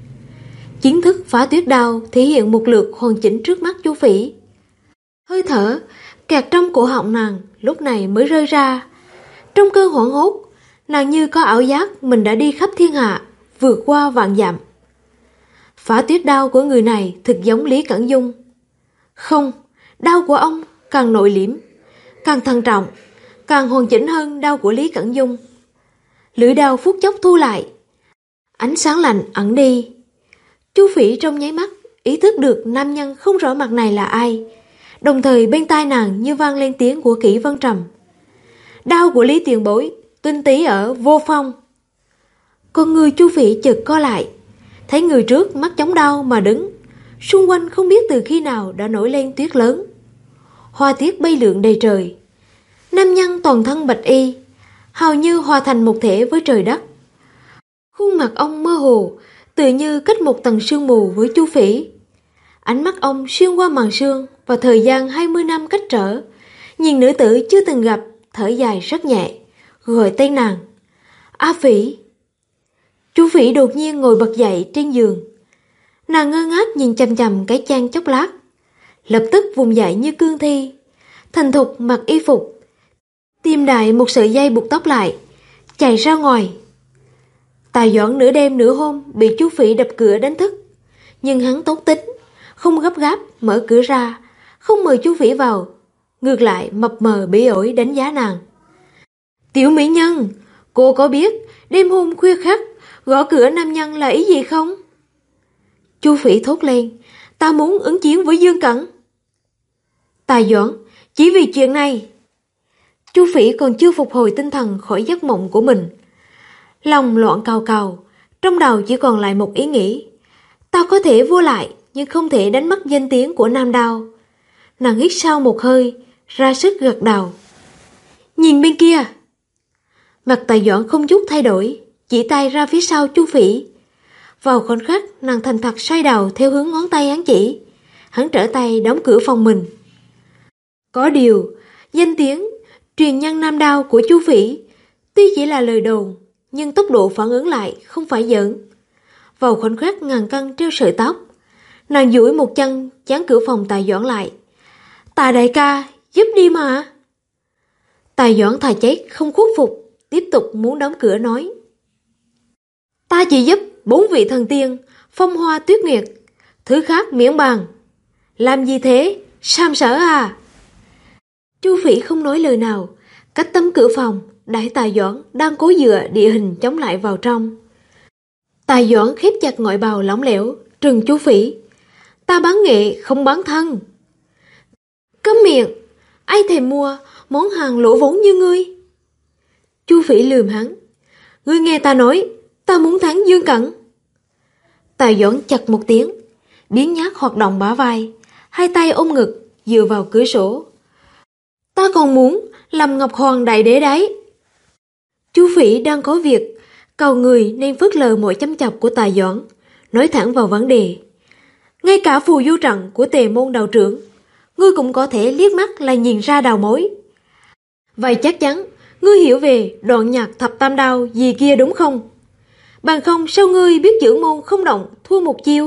Chiến thức phá tuyết đao thể hiện một lượt hoàn chỉnh trước mắt Chu Phỉ. Hơi thở kẹt trong cổ họng nàng lúc này mới rơi ra. Trong cơn hoảng hốt, nàng như có ảo giác mình đã đi khắp thiên hạ, vượt qua vạn dặm. Phá tuyết đao của người này thực giống Lý Cẩn Dung. Không, đao của ông càng nội liễm, càng thận trọng, càng hoàn chỉnh hơn đao của Lý Cẩn Dung. Lưỡi đao phút chốc thu lại, ánh sáng lạnh ẩn đi. Chu Phỉ trong nháy mắt ý thức được nam nhân không rõ mặt này là ai, đồng thời bên tai nàng như vang lên tiếng của Kỷ Vân Trầm. Đao của Lý tiền bối, tinh tí ở vô phong. Con người Chu Phỉ chợt co lại, thấy người trước mắt chống đau mà đứng, xung quanh không biết từ khi nào đã nổi lên tuyết lớn. Hoa tuyết bay lượn đầy trời. Nam nhân toàn thân bạch y, hầu như hòa thành một thể với trời đất. Khuôn mặt ông mơ hồ, tự như cách một tầng sương mù với Chu Phỉ. Ánh mắt ông xuyên qua màn sương và thời gian 20 năm cách trở, nhìn nữ tử chưa từng gặp, thở dài rất nhẹ, gọi tên nàng. A Phỉ. Chu Phỉ đột nhiên ngồi bật dậy trên giường. Nàng ngơ ngác nhìn chằm chằm cái chăn chốc lát, lập tức vùng dậy như cương thi, thành thục mặc y phục, tìm đại một sợi dây buộc tóc lại, chạy ra ngoài. Tài Doãn nửa đêm nửa hôm bị Chu Phỉ đập cửa đánh thức, nhưng hắn tốt tính, không gấp gáp mở cửa ra, không mời Chu Phỉ vào, ngược lại mập mờ bỉ ổi đánh giá nàng. Tiểu mỹ nhân, cô có biết đêm hôm khuya khắc gõ cửa nam nhân là ý gì không? Chu Phỉ thốt lên, ta muốn ứng chiến với Dương Cẩn. Tài Doãn, chỉ vì chuyện này. Chu Phỉ còn chưa phục hồi tinh thần khỏi giấc mộng của mình. Lòng loạn cào cào, trong đầu chỉ còn lại một ý nghĩ. Ta có thể vô lại, nhưng không thể đánh mất danh tiếng của Nam Đao. Nàng hít sâu một hơi, ra sức gật đầu. Nhìn bên kia. Mặt Tài Doãn không chút thay đổi, chỉ tay ra phía sau Chu Phỉ. Vào khoảnh khắc nàng thành thật xoay đầu theo hướng ngón tay hắn chỉ. Hắn trở tay đóng cửa phòng mình. Có điều, danh tiếng truyền nhân Nam Đao của Chu Phỉ tuy chỉ là lời đồn, nhưng tốc độ phản ứng lại không phải giỡn. Vào khoảnh khắc ngàn cân treo sợi tóc, nàng duỗi một chân chắn cửa phòng Tài Doãn lại. Tài đại ca, giúp đi mà. Tài Doãn thà chết không khuất phục, tiếp tục muốn đóng cửa nói. Ta chỉ giúp 4 vị thần tiên, Phong Hoa Tuyết Nguyệt, thứ khác miễn bàn. Làm gì thế, sam sở à? Chu Phỉ không nói lời nào, cách tấm cửa phòng, đẩy Tài Doãn đang cố dựa địa hình chống lại vào trong. Tài Doãn khép chặt ngọi bào lỏng lẻo, trừng Chu Phỉ. Ta bán nghệ không bán thân. Cấm miệng, ai thèm mua món hàng lỗ vốn như ngươi? Chu Phỉ lườm hắn. Ngươi nghe ta nói, ta muốn thắng Dương Cẩn. Tài Doãn chặt một tiếng, biến nhát hoạt động bả vai, hai tay ôm ngực, dựa vào cửa sổ. Ta còn muốn làm Ngọc Hoàng đại đế đấy. Chu Phỉ đang có việc, cầu người nên phớt lờ mọi châm chọc của Tài Doãn, nói thẳng vào vấn đề. Ngay cả phù du trận của Tề môn đạo trưởng, ngươi cũng có thể liếc mắt là nhìn ra đầu mối. Vậy chắc chắn ngươi hiểu về đoạn nhạc thập tam đao gì kia đúng không? Bằng không sao ngươi biết trưởng môn không động thua một chiêu?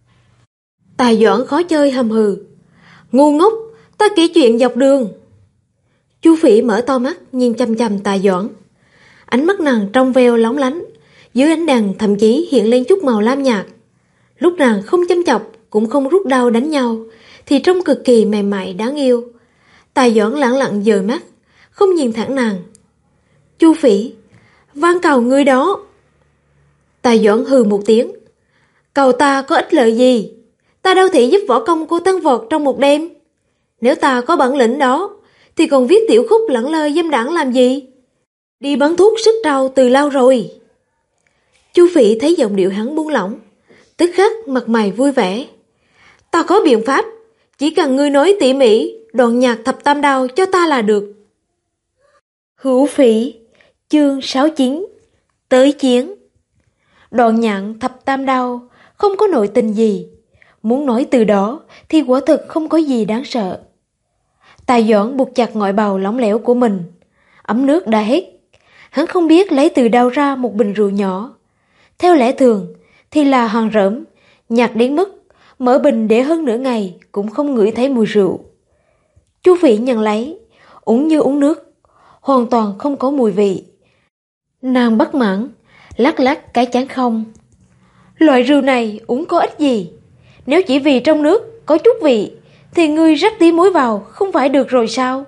Tài Doãn khó chơi hầm hừ. Ngu ngốc, ta kể chuyện dọc đường. Chu Phỉ mở to mắt nhìn chằm chằm Tài Doãn. Ánh mắt nàng trong veo lóng lánh, dưới ánh đèn thậm chí hiện lên chút màu lam nhạt. Lúc nàng không châm chọc cũng không rút đao đánh nhau, thì trông cực kỳ mềm mại đáng yêu. Tài Doãn lẳng lặng dời mắt, không nhìn thẳng nàng. Chu Phỉ, van cầu ngươi đó. Tài Doãn hừ một tiếng. Cầu ta có ích lợi gì? Ta đâu thể giúp võ công cô tăng vọt trong một đêm. Nếu ta có bản lĩnh đó, thì còn viết tiểu khúc lẳng lơ dâm đãng làm gì? Đi bắn thuốc sức trâu từ lâu rồi. Chu Phỉ thấy giọng điệu hắn buông lỏng, tức khắc mặt mày vui vẻ. Ta có biện pháp, chỉ cần ngươi nói tỉ mỉ đoạn nhạc thập tam đao cho ta là được. Hữu Phỉ, chương 69. Tới chiến. Đoạn nhạn thập tam đao không có nội tình gì. Muốn nói từ đó thì quả thực không có gì đáng sợ. Tài Doãn buộc chặt ngọi bào lỏng lẻo của mình. Ấm nước đã hết. Hắn không biết lấy từ đâu ra một bình rượu nhỏ. Theo lẽ thường thì là hàng rởm, nhạt đến mức mở bình để hơn nửa ngày cũng không ngửi thấy mùi rượu. Chu Phỉ nhận lấy, uống như uống nước, hoàn toàn không có mùi vị. Nàng bất mãn, lắc lắc cái chán không. Loại rượu này uống có ích gì? Nếu chỉ vì trong nước có chút vị thì ngươi rắc tí muối vào không phải được rồi sao?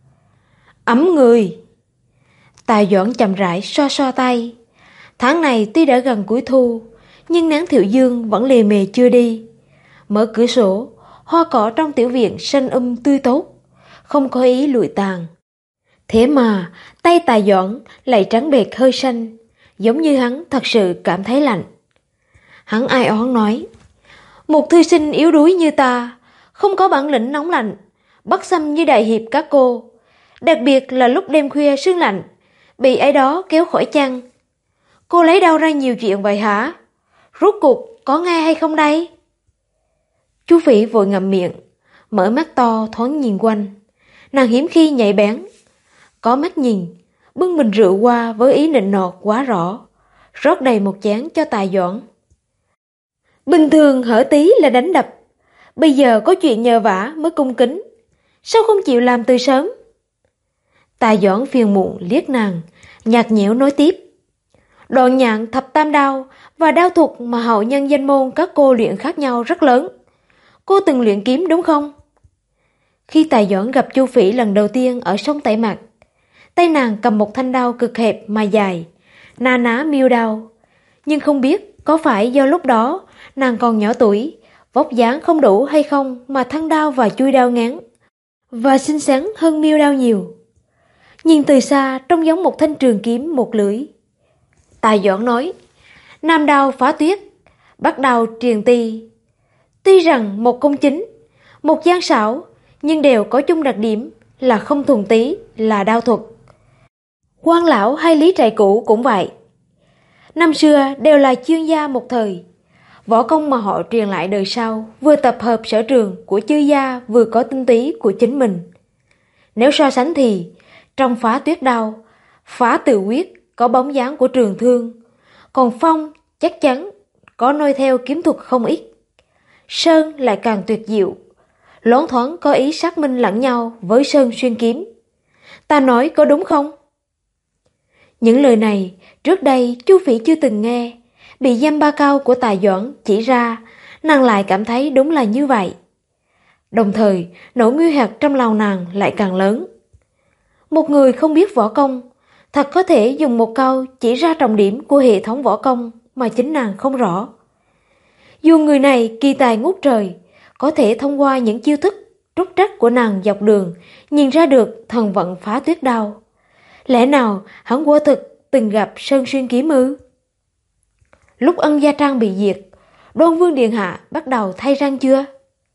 Ấm người. Tài Doãn chậm rãi xoa xoa tay. Tháng này tuy đã gần cuối thu, nhưng nắng thiệu dương vẫn lề mề chưa đi. Mở cửa sổ, hoa cỏ trong tiểu viện xanh tươi tốt, không có ý lụi tàn. Thế mà tay Tài Doãn lại trắng bệch hơi xanh, giống như hắn thật sự cảm thấy lạnh. Hắn ai oán nói, một thư sinh yếu đuối như ta, không có bản lĩnh nóng lạnh, bất xâm như đại hiệp các cô, đặc biệt là lúc đêm khuya sương lạnh, bị ai đó kéo khỏi chăn. Cô lấy đâu ra nhiều chuyện vậy hả? Rốt cuộc có nghe hay không đây? Chu Phỉ vội ngậm miệng, mở mắt to thoáng nhìn quanh. Nàng hiếm khi nhạy bén, có mắt nhìn, bưng bình rượu qua với ý nịnh nọt quá rõ, rót đầy một chén cho Tài Doãn. Bình thường hở tí là đánh đập, bây giờ có chuyện nhờ vả mới cung kính, sao không chịu làm từ sớm? Tài Doãn phiền muộn liếc nàng, nhạt nhẽo nói tiếp. Đoạn nhạn thập tam đao và đao thuật mà hậu nhân danh môn các cô luyện khác nhau rất lớn. Cô từng luyện kiếm đúng không? Khi Tài Doãn gặp Chu Phỉ lần đầu tiên ở sông Tẩy Mạc, tay nàng cầm một thanh đao cực hẹp mà dài, na ná miêu đao. Nhưng không biết có phải do lúc đó nàng còn nhỏ tuổi, vóc dáng không đủ hay không mà thân đao và chui đao ngắn và xinh xắn hơn miêu đao nhiều. Nhìn từ xa trông giống một thanh trường kiếm một lưỡi. Tài Doãn nói, nam đao phá tuyết, bắc đao triền ti. Tuy rằng một công chính, một gian xảo, nhưng đều có chung đặc điểm là không thuần tí, là đao thuật. Quan lão hay Lý Trại Cũ cũng vậy. Năm xưa đều là chuyên gia một thời. Võ công mà họ truyền lại đời sau vừa tập hợp sở trường của chư gia vừa có tinh túy của chính mình. Nếu so sánh thì trong phá tuyết đao, phá tự quyết có bóng dáng của Trường Thương, còn Phong chắc chắn có noi theo kiếm thuật không ít. Sơn lại càng tuyệt diệu, loáng thoáng có ý xác minh lẫn nhau với Sơn xuyên kiếm. Ta nói có đúng không? Những lời này trước đây Chu Phỉ chưa từng nghe, bị dăm ba cao của Tài Doãn chỉ ra, nàng lại cảm thấy đúng là như vậy. Đồng thời nỗi nguy hoặc trong lòng nàng lại càng lớn. Một người không biết võ công, thật có thể dùng một câu chỉ ra trọng điểm của hệ thống võ công mà chính nàng không rõ. Dù người này kỳ tài ngút trời, có thể thông qua những chiêu thức trúc trắc của nàng dọc đường nhìn ra được thần vận phá tuyết đao. Lẽ nào hắn quả thực từng gặp Sơn xuyên kiếm ư? Lúc Ân Gia Trang bị diệt, Đoan Vương Điện Hạ bắt đầu thay răng chưa?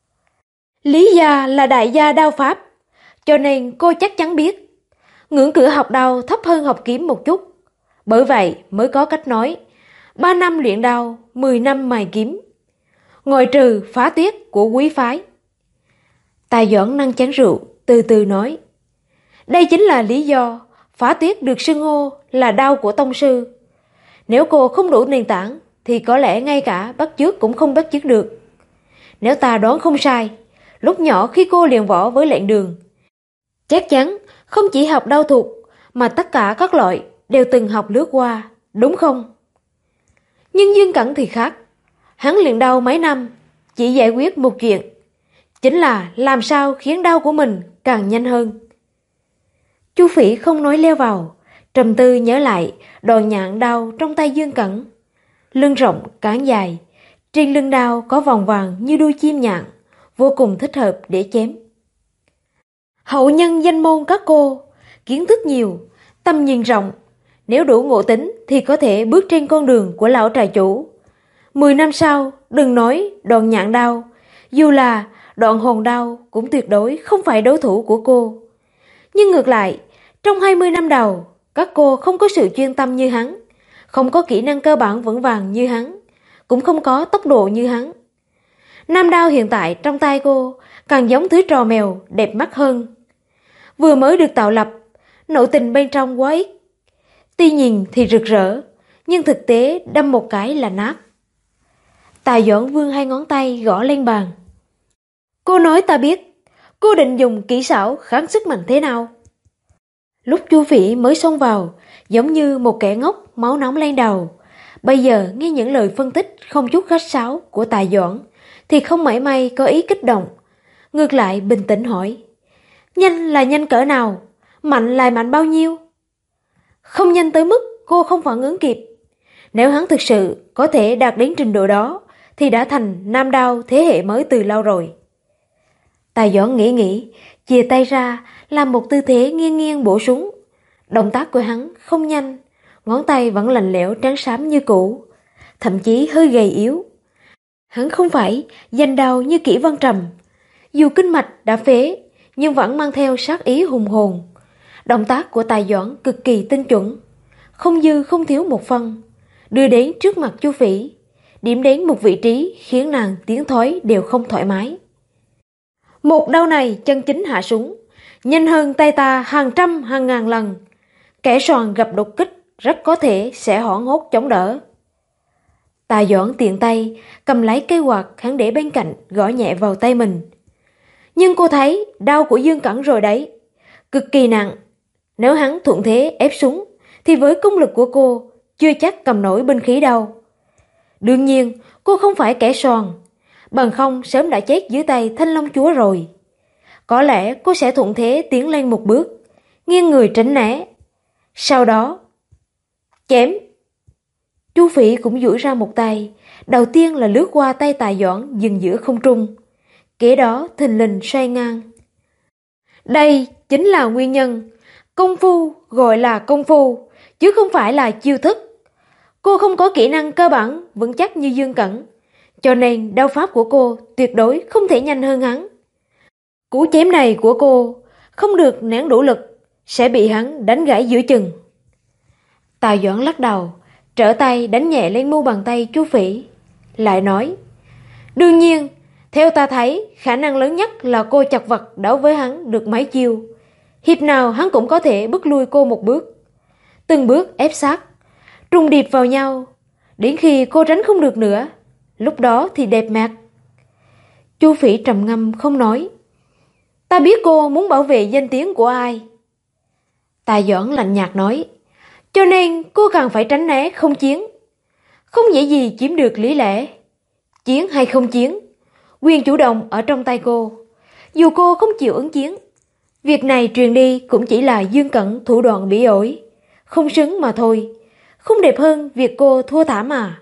Lý gia là đại gia đao pháp, cho nên cô chắc chắn biết. Ngưỡng cửa học đao thấp hơn học kiếm một chút. Bởi vậy mới có cách nói 3 năm luyện đao, 10 năm mài kiếm. Ngoại trừ phá tuyết của quý phái. Tài Doãn nâng chén rượu, từ từ nói. Đây chính là lý do phá tuyết được xưng hô là đao của tông sư. Nếu cô không đủ nền tảng thì có lẽ ngay cả bắt chước cũng không bắt chước được. Nếu ta đoán không sai, lúc nhỏ khi cô luyện võ với Lệnh Đường, chắc chắn không chỉ học đao thuật mà tất cả các loại đều từng học lướt qua, đúng không? Nhưng Dương Cẩn thì khác. Hắn luyện đao mấy năm, chỉ giải quyết một chuyện, chính là làm sao khiến đao của mình càng nhanh hơn. Chu Phỉ không nói leo vào, trầm tư nhớ lại đòn nhạn đao trong tay Dương Cẩn. Lưng rộng, cán dài, trên lưng đao có vòng vàng như đuôi chim nhạn, vô cùng thích hợp để chém. Hậu nhân danh môn các cô, kiến thức nhiều, tầm nhìn rộng, nếu đủ ngộ tính thì có thể bước trên con đường của lão trà chủ. 10 năm sau, đừng nói đòn nhạn đao, dù là đoạn hồn đao cũng tuyệt đối không phải đối thủ của cô. Nhưng ngược lại, trong 20 năm đầu, các cô không có sự chuyên tâm như hắn, không có kỹ năng cơ bản vững vàng như hắn, cũng không có tốc độ như hắn. Nam đao hiện tại trong tay cô càng giống thứ trò mèo đẹp mắt hơn. Vừa mới được tạo lập, nội tình bên trong quá ít. Tuy nhìn thì rực rỡ, nhưng thực tế đâm một cái là nát. Tài Doãn vươn hai ngón tay gõ lên bàn. Cô nói ta biết, cô định dùng kỹ xảo kháng sức mạnh thế nào? Lúc Chu Phỉ mới xông vào, giống như một kẻ ngốc máu nóng lên đầu. Bây giờ nghe những lời phân tích không chút khách sáo của Tài Doãn thì không mảy may có ý kích động. Ngược lại bình tĩnh hỏi, nhanh là nhanh cỡ nào? Mạnh là mạnh bao nhiêu? Không nhanh tới mức cô không phản ứng kịp. Nếu hắn thực sự có thể đạt đến trình độ đó thì đã thành nam đao thế hệ mới từ lâu rồi. Tài Doãn nghĩ, chìa tay ra làm một tư thế nghiêng nghiêng bổ súng. Động tác của hắn không nhanh, ngón tay vẫn lạnh lẽo trắng xám như cũ, thậm chí hơi gầy yếu. Hắn không phải danh đao như Kỷ Văn Trầm, dù kinh mạch đã phế nhưng vẫn mang theo sát ý hùng hồn. Động tác của Tài Doãn cực kỳ tinh chuẩn, không dư không thiếu một phân, đưa đến trước mặt Chu Phỉ, điểm đến một vị trí khiến nàng tiến thối đều không thoải mái. Một đao này chân chính hạ súng, nhanh hơn tay ta hàng trăm hàng ngàn lần. Kẻ soàn gặp đột kích rất có thể sẽ hoảng hốt chống đỡ. Tài Doãn tiện tay cầm lấy cây quạt hắn để bên cạnh, gõ nhẹ vào tay mình. Nhưng cô thấy đao của Dương Cẩn rồi đấy, cực kỳ nặng. Nếu hắn thuận thế ép súng thì với công lực của cô chưa chắc cầm nổi binh khí đâu. Đương nhiên cô không phải kẻ soàn, bằng không sớm đã chết dưới tay Thanh Long Chúa rồi. Có lẽ cô sẽ thuận thế tiến lên một bước, nghiêng người tránh né. Sau đó chém. Chu Phỉ cũng duỗi ra một tay, đầu tiên là lướt qua tay Tài Doãn dừng giữa không trung, kế đó thình lình xoay ngang. Đây chính là nguyên nhân công phu gọi là công phu, chứ không phải là chiêu thức. Cô không có kỹ năng cơ bản vững chắc như Dương Cẩn, cho nên đao pháp của cô tuyệt đối không thể nhanh hơn hắn. Cú chém này của cô không được nén đủ lực, sẽ bị hắn đánh gãy giữa chừng. Tài Doãn lắc đầu, trở tay đánh nhẹ lên mu bàn tay Chu Phỉ, lại nói, đương nhiên, theo ta thấy, khả năng lớn nhất là cô chật vật đấu với hắn được mấy chiêu. Hiệp nào hắn cũng có thể bước lui cô một bước. Từng bước ép sát, trùng điệp vào nhau, đến khi cô tránh không được nữa, lúc đó thì đẹp mạc. Chu Phỉ trầm ngâm không nói. Ta biết cô muốn bảo vệ danh tiếng của ai. Tài Doãn lạnh nhạt nói, cho nên cô cần phải tránh né không chiến. Không dễ gì chiếm được lý lẽ. Chiến hay không chiến, quyền chủ động ở trong tay cô. Dù cô không chịu ứng chiến, việc này truyền đi cũng chỉ là Dương Cẩn thủ đoạn bỉ ổi, không xứng mà thôi. Không đẹp hơn việc cô thua thảm à.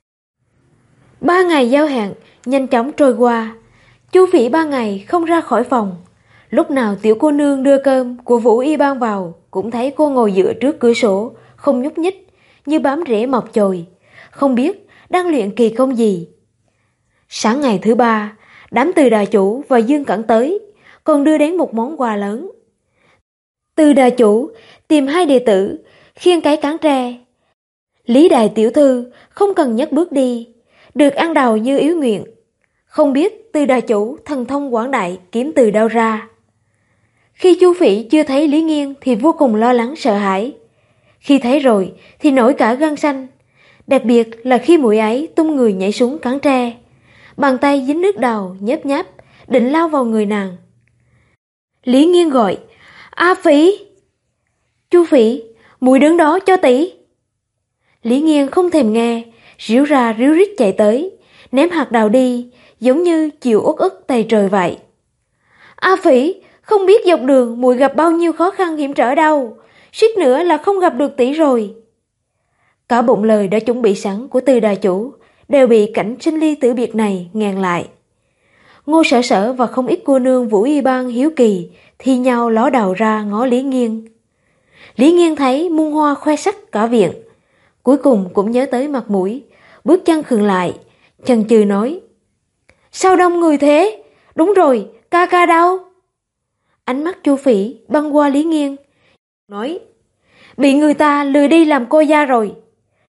3 ngày giao hẹn nhanh chóng trôi qua. Chu Phỉ 3 ngày không ra khỏi phòng. Lúc nào tiểu cô nương đưa cơm của Vũ Y Ban vào cũng thấy cô ngồi dựa trước cửa sổ, không nhúc nhích, như bám rễ mọc chồi, không biết đang luyện kỳ công gì. Sáng ngày thứ 3, đám Từ Đà Chủ và Dương Cẩn tới, còn đưa đến một món quà lớn. Từ Đà Chủ tìm 2 đệ tử khiêng cái cán tre. Lý Đại tiểu thư không cần nhấc bước đi, được ăn đào như yếu nguyện. Không biết Từ Đà Chủ thần thông quảng đại kiếm từ đâu ra. Khi Chu Phỉ chưa thấy Lý Nghiên thì vô cùng lo lắng sợ hãi. Khi thấy rồi thì nổi cả gân xanh, đặc biệt là khi muội ấy tung người nhảy xuống cán tre, bàn tay dính nước đào nhớp nháp, định lao vào người nàng. Lý Nghiên gọi, A Phỉ. Chu Phỉ, muội đứng đó cho tỷ. Lý Nghiên không thèm nghe, ríu ra ríu rít chạy tới, ném hạt đào đi, giống như chịu uất ức tày trời vậy. A Phỉ, không biết dọc đường muội gặp bao nhiêu khó khăn hiểm trở đâu, suýt nữa là không gặp được tỷ rồi. Cả bụng lời đã chuẩn bị sẵn của Từ Đà Chủ đều bị cảnh sinh ly tử biệt này ngàn lại. Ngô Sở Sở và không ít cô nương Vũ Y Ban hiếu kỳ thi nhau ló đầu ra ngó Lý Nghiên. Lý Nghiên thấy muôn hoa khoe sắc cả viện, cuối cùng cũng nhớ tới mặt mũi, bước chân khựng lại, chần chừ nói, sao đông người thế? Đúng rồi, ca ca đâu? Ánh mắt Chu Phỉ băng qua Lý Nghiên, nói, bị người ta lừa đi làm cô gia rồi.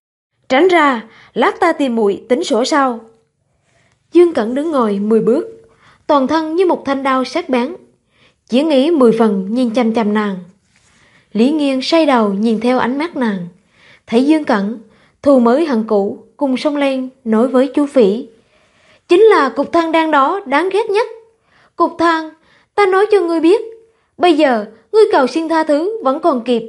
Tránh ra, lát ta tìm muội tính sổ sau. Dương Cẩn đứng ngồi 10 bước, toàn thân như một thanh đao sắc bén, chỉ nghĩ 10 phần nhìn chăm chăm nàng. Lý Nghiên say đầu nhìn theo ánh mắt nàng, thấy Dương Cẩn thù mới hận cũ, cùng xông lên nói với Chu Phỉ: chính là cục than đen đó đáng ghét nhất. Cục than, ta nói cho ngươi biết, bây giờ ngươi cầu xin tha thứ vẫn còn kịp.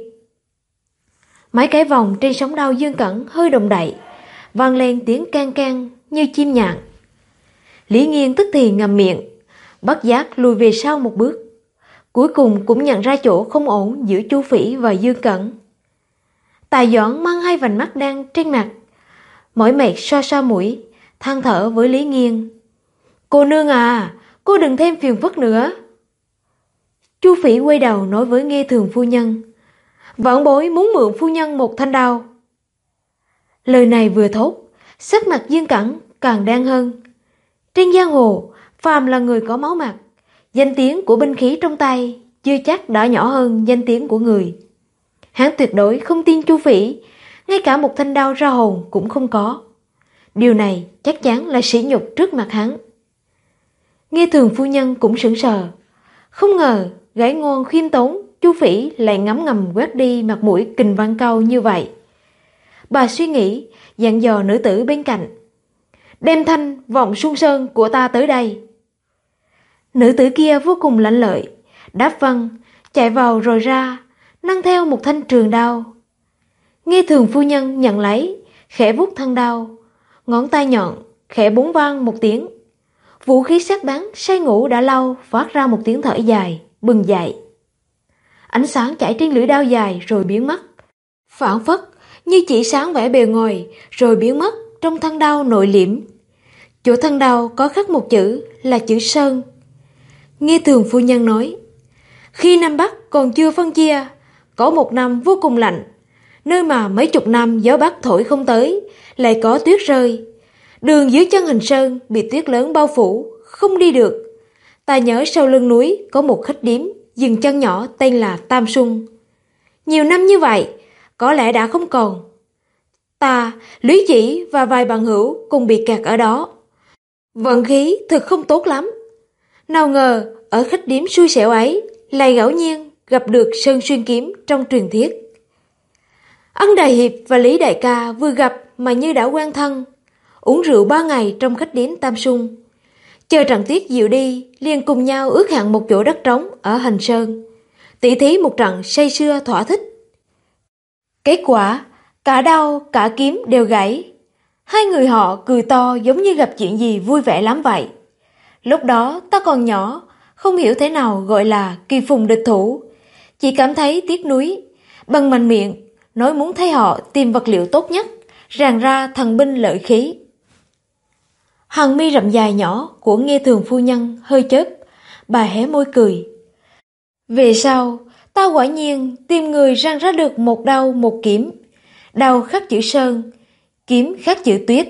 Mấy cái vòng trên sống đau Dương Cẩn hơi động đậy, vang lên tiếng can can như chim nhạn. Lý Nghiên tức thì ngậm miệng, bất giác lùi về sau một bước, cuối cùng cũng nhận ra chỗ không ổn giữa Chu Phỉ và Dương Cẩn. Tài Doãn mang hai vành mắt đen trên mặt, mỏi mệt xoa xoa mũi, than thở với Lý Nghiên: cô nương à, cô đừng thêm phiền phức nữa. Chu Phỉ quay đầu nói với Nghe Thường phu nhân: vãn bối muốn mượn phu nhân một thanh đao. Lời này vừa thốt, sắc mặt Dương Cẩn càng đen hơn. Trên giang hồ, phàm là người có máu mặt, danh tiếng của binh khí trong tay chưa chắc đã nhỏ hơn danh tiếng của người. Hắn tuyệt đối không tin Chu Phỉ, ngay cả một thanh đao ra hồn cũng không có. Điều này chắc chắn là sỉ nhục trước mặt hắn. Nghe Thường phu nhân cũng sững sờ, không ngờ gái ngoan khiêm tốn Chu Phỉ lại ngấm ngầm quét đi mặt mũi Kình Văn Câu như vậy. Bà suy nghĩ, dặn dò nữ tử bên cạnh: đem thanh vọng Xuân Sơn của ta tới đây. Nữ tử kia vô cùng lanh lợi, đáp vâng, chạy vào rồi ra, nâng theo một thanh trường đao. Nghe Thường phu nhân nhận lấy, khẽ vuốt thân đao, ngón tay nhọn khẽ búng vang một tiếng. Vũ khí sắc bén say ngủ đã lâu phát ra một tiếng thở dài, bừng dậy. Ánh sáng chảy trên lưỡi đao dài rồi biến mất, phảng phất như chỉ sáng vẻ bề ngoài rồi biến mất trong thân đao nội liễm. Chỗ thân đao có khắc một chữ là chữ Sơn. Nghe Thường phu nhân nói: khi Nam Bắc còn chưa phân chia, có một năm vô cùng lạnh, nơi mà mấy chục năm gió Bắc thổi không tới, lại có tuyết rơi. Đường dưới chân Hình Sơn bị tuyết lớn bao phủ, không đi được. Ta nhớ sau lưng núi có một khách điếm dừng chân nhỏ tên là Tam Xuân. Nhiều năm như vậy, có lẽ đã không còn. Ta, Lý Chỉ và vài bằng hữu cùng bị kẹt ở đó. Vận khí thực không tốt lắm. Nào ngờ ở khách điếm xui xẻo ấy lại ngẫu nhiên gặp được Sơn Xuyên Kiếm trong truyền thuyết. Ân Đại Hiệp và Lý Đại Ca vừa gặp mà như đã quen thân, uống rượu 3 ngày trong khách điếm Tam Xuân. Chờ trận tuyết dịu đi, liền cùng nhau ước hẹn một chỗ đất trống ở Hành Sơn, tỉ thí một trận say sưa thỏa thích. Kết quả, cả đao cả kiếm đều gãy. Hai người họ cười to giống như gặp chuyện gì vui vẻ lắm vậy. Lúc đó ta còn nhỏ, không hiểu thế nào gọi là kỳ phùng địch thủ, chỉ cảm thấy tiếc nuối, bằng mạnh miệng nói muốn thay họ tìm vật liệu tốt nhất, ràng ra thần binh lợi khí. Hàng mi rậm dài nhỏ của Nghe Thường phu nhân hơi chớp, bà hé môi cười. Về sau, ta quả nhiên tìm người rang ra được một đao một kiếm. Đao khắc chữ Sơn, kiếm khắc chữ Tuyết.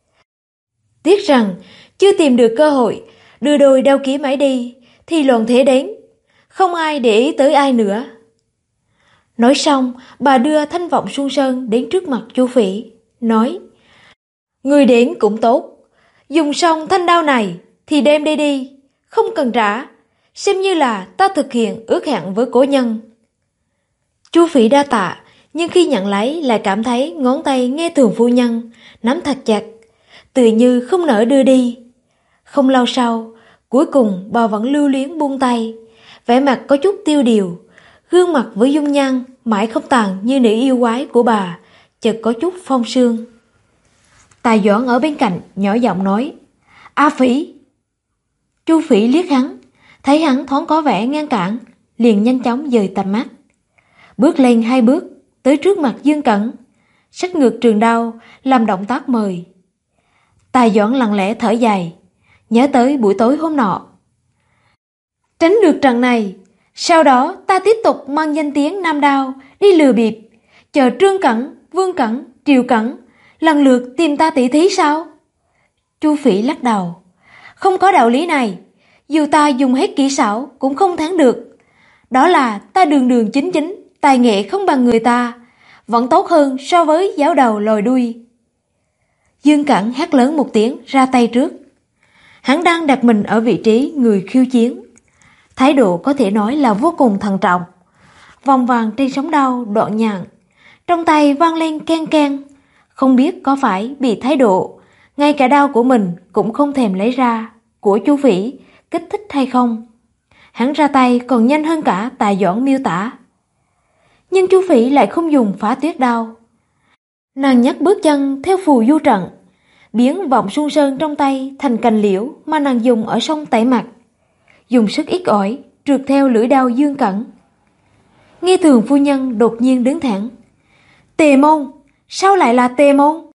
Tiếc rằng chưa tìm được cơ hội đưa đôi đao kiếm ấy đi thì loạn thế đến, không ai để ý tới ai nữa. Nói xong, bà đưa thanh vọng Xuân Sơn đến trước mặt Chu Phỉ, nói: người đến cũng tốt, dùng xong thanh đao này thì đem đây đi, không cần trả, xem như là ta thực hiện ước hẹn với cố nhân. Chu Phỉ đa tạ, nhưng khi nhận lấy lại cảm thấy ngón tay Nghe Thường phu nhân nắm thật chặt, tự như không nỡ đưa đi. Không lâu sau, cuối cùng bà vẫn lưu luyến buông tay, vẻ mặt có chút tiêu điều, gương mặt với dung nhan mãi không tàn như nữ yêu quái của bà chợt có chút phong sương. Tài Doãn ở bên cạnh nhỏ giọng nói: A Phỉ. Chu Phỉ liếc hắn, thấy hắn thoáng có vẻ ngăn cản, liền nhanh chóng dời tầm mắt, bước lên 2 bước tới trước mặt Dương Cẩn, xách ngược trường đao làm động tác mời. Tài Doãn lặng lẽ thở dài, nhớ tới buổi tối hôm nọ. Tránh được trận này, sau đó ta tiếp tục mang danh tiếng Nam Đao đi lừa bịp, chờ Trương Cẩn, Vương Cẩn, Triều Cẩn lần lượt tìm ta tỉ thí sao? Chu Phỉ lắc đầu: không có đạo lý này, dù ta dùng hết kỹ xảo cũng không thắng được. Đó là ta đường đường chính chính, tài nghệ không bằng người ta, vẫn tốt hơn so với giáo đầu lòi đuôi. Dương Cẩn hét lớn một tiếng ra tay trước. Hắn đang đặt mình ở vị trí người khiêu chiến. Thái độ có thể nói là vô cùng thận trọng. Vòng vàng trên sóng đao đoạn nhạn, trong tay vang lên keng keng. Không biết có phải bị thái độ, ngay cả đao của mình cũng không thèm lấy ra, của Chu Phỉ kích thích hay không. Hắn ra tay còn nhanh hơn cả Tạ Doãn miêu tả. Nhưng Chu Phỉ lại không dùng Phá Tuyết đao. Nàng nhấc bước chân theo phù du trận, biến vọng xuân sơn trong tay thành cành liễu mà nàng dùng ở sông tẩy mặt, dùng sức ít ỏi trượt theo lưỡi đao Dương Cẩn. Nghe Thường phu nhân đột nhiên đứng thẳng. Tề Môn, sao lại là Tề Môn?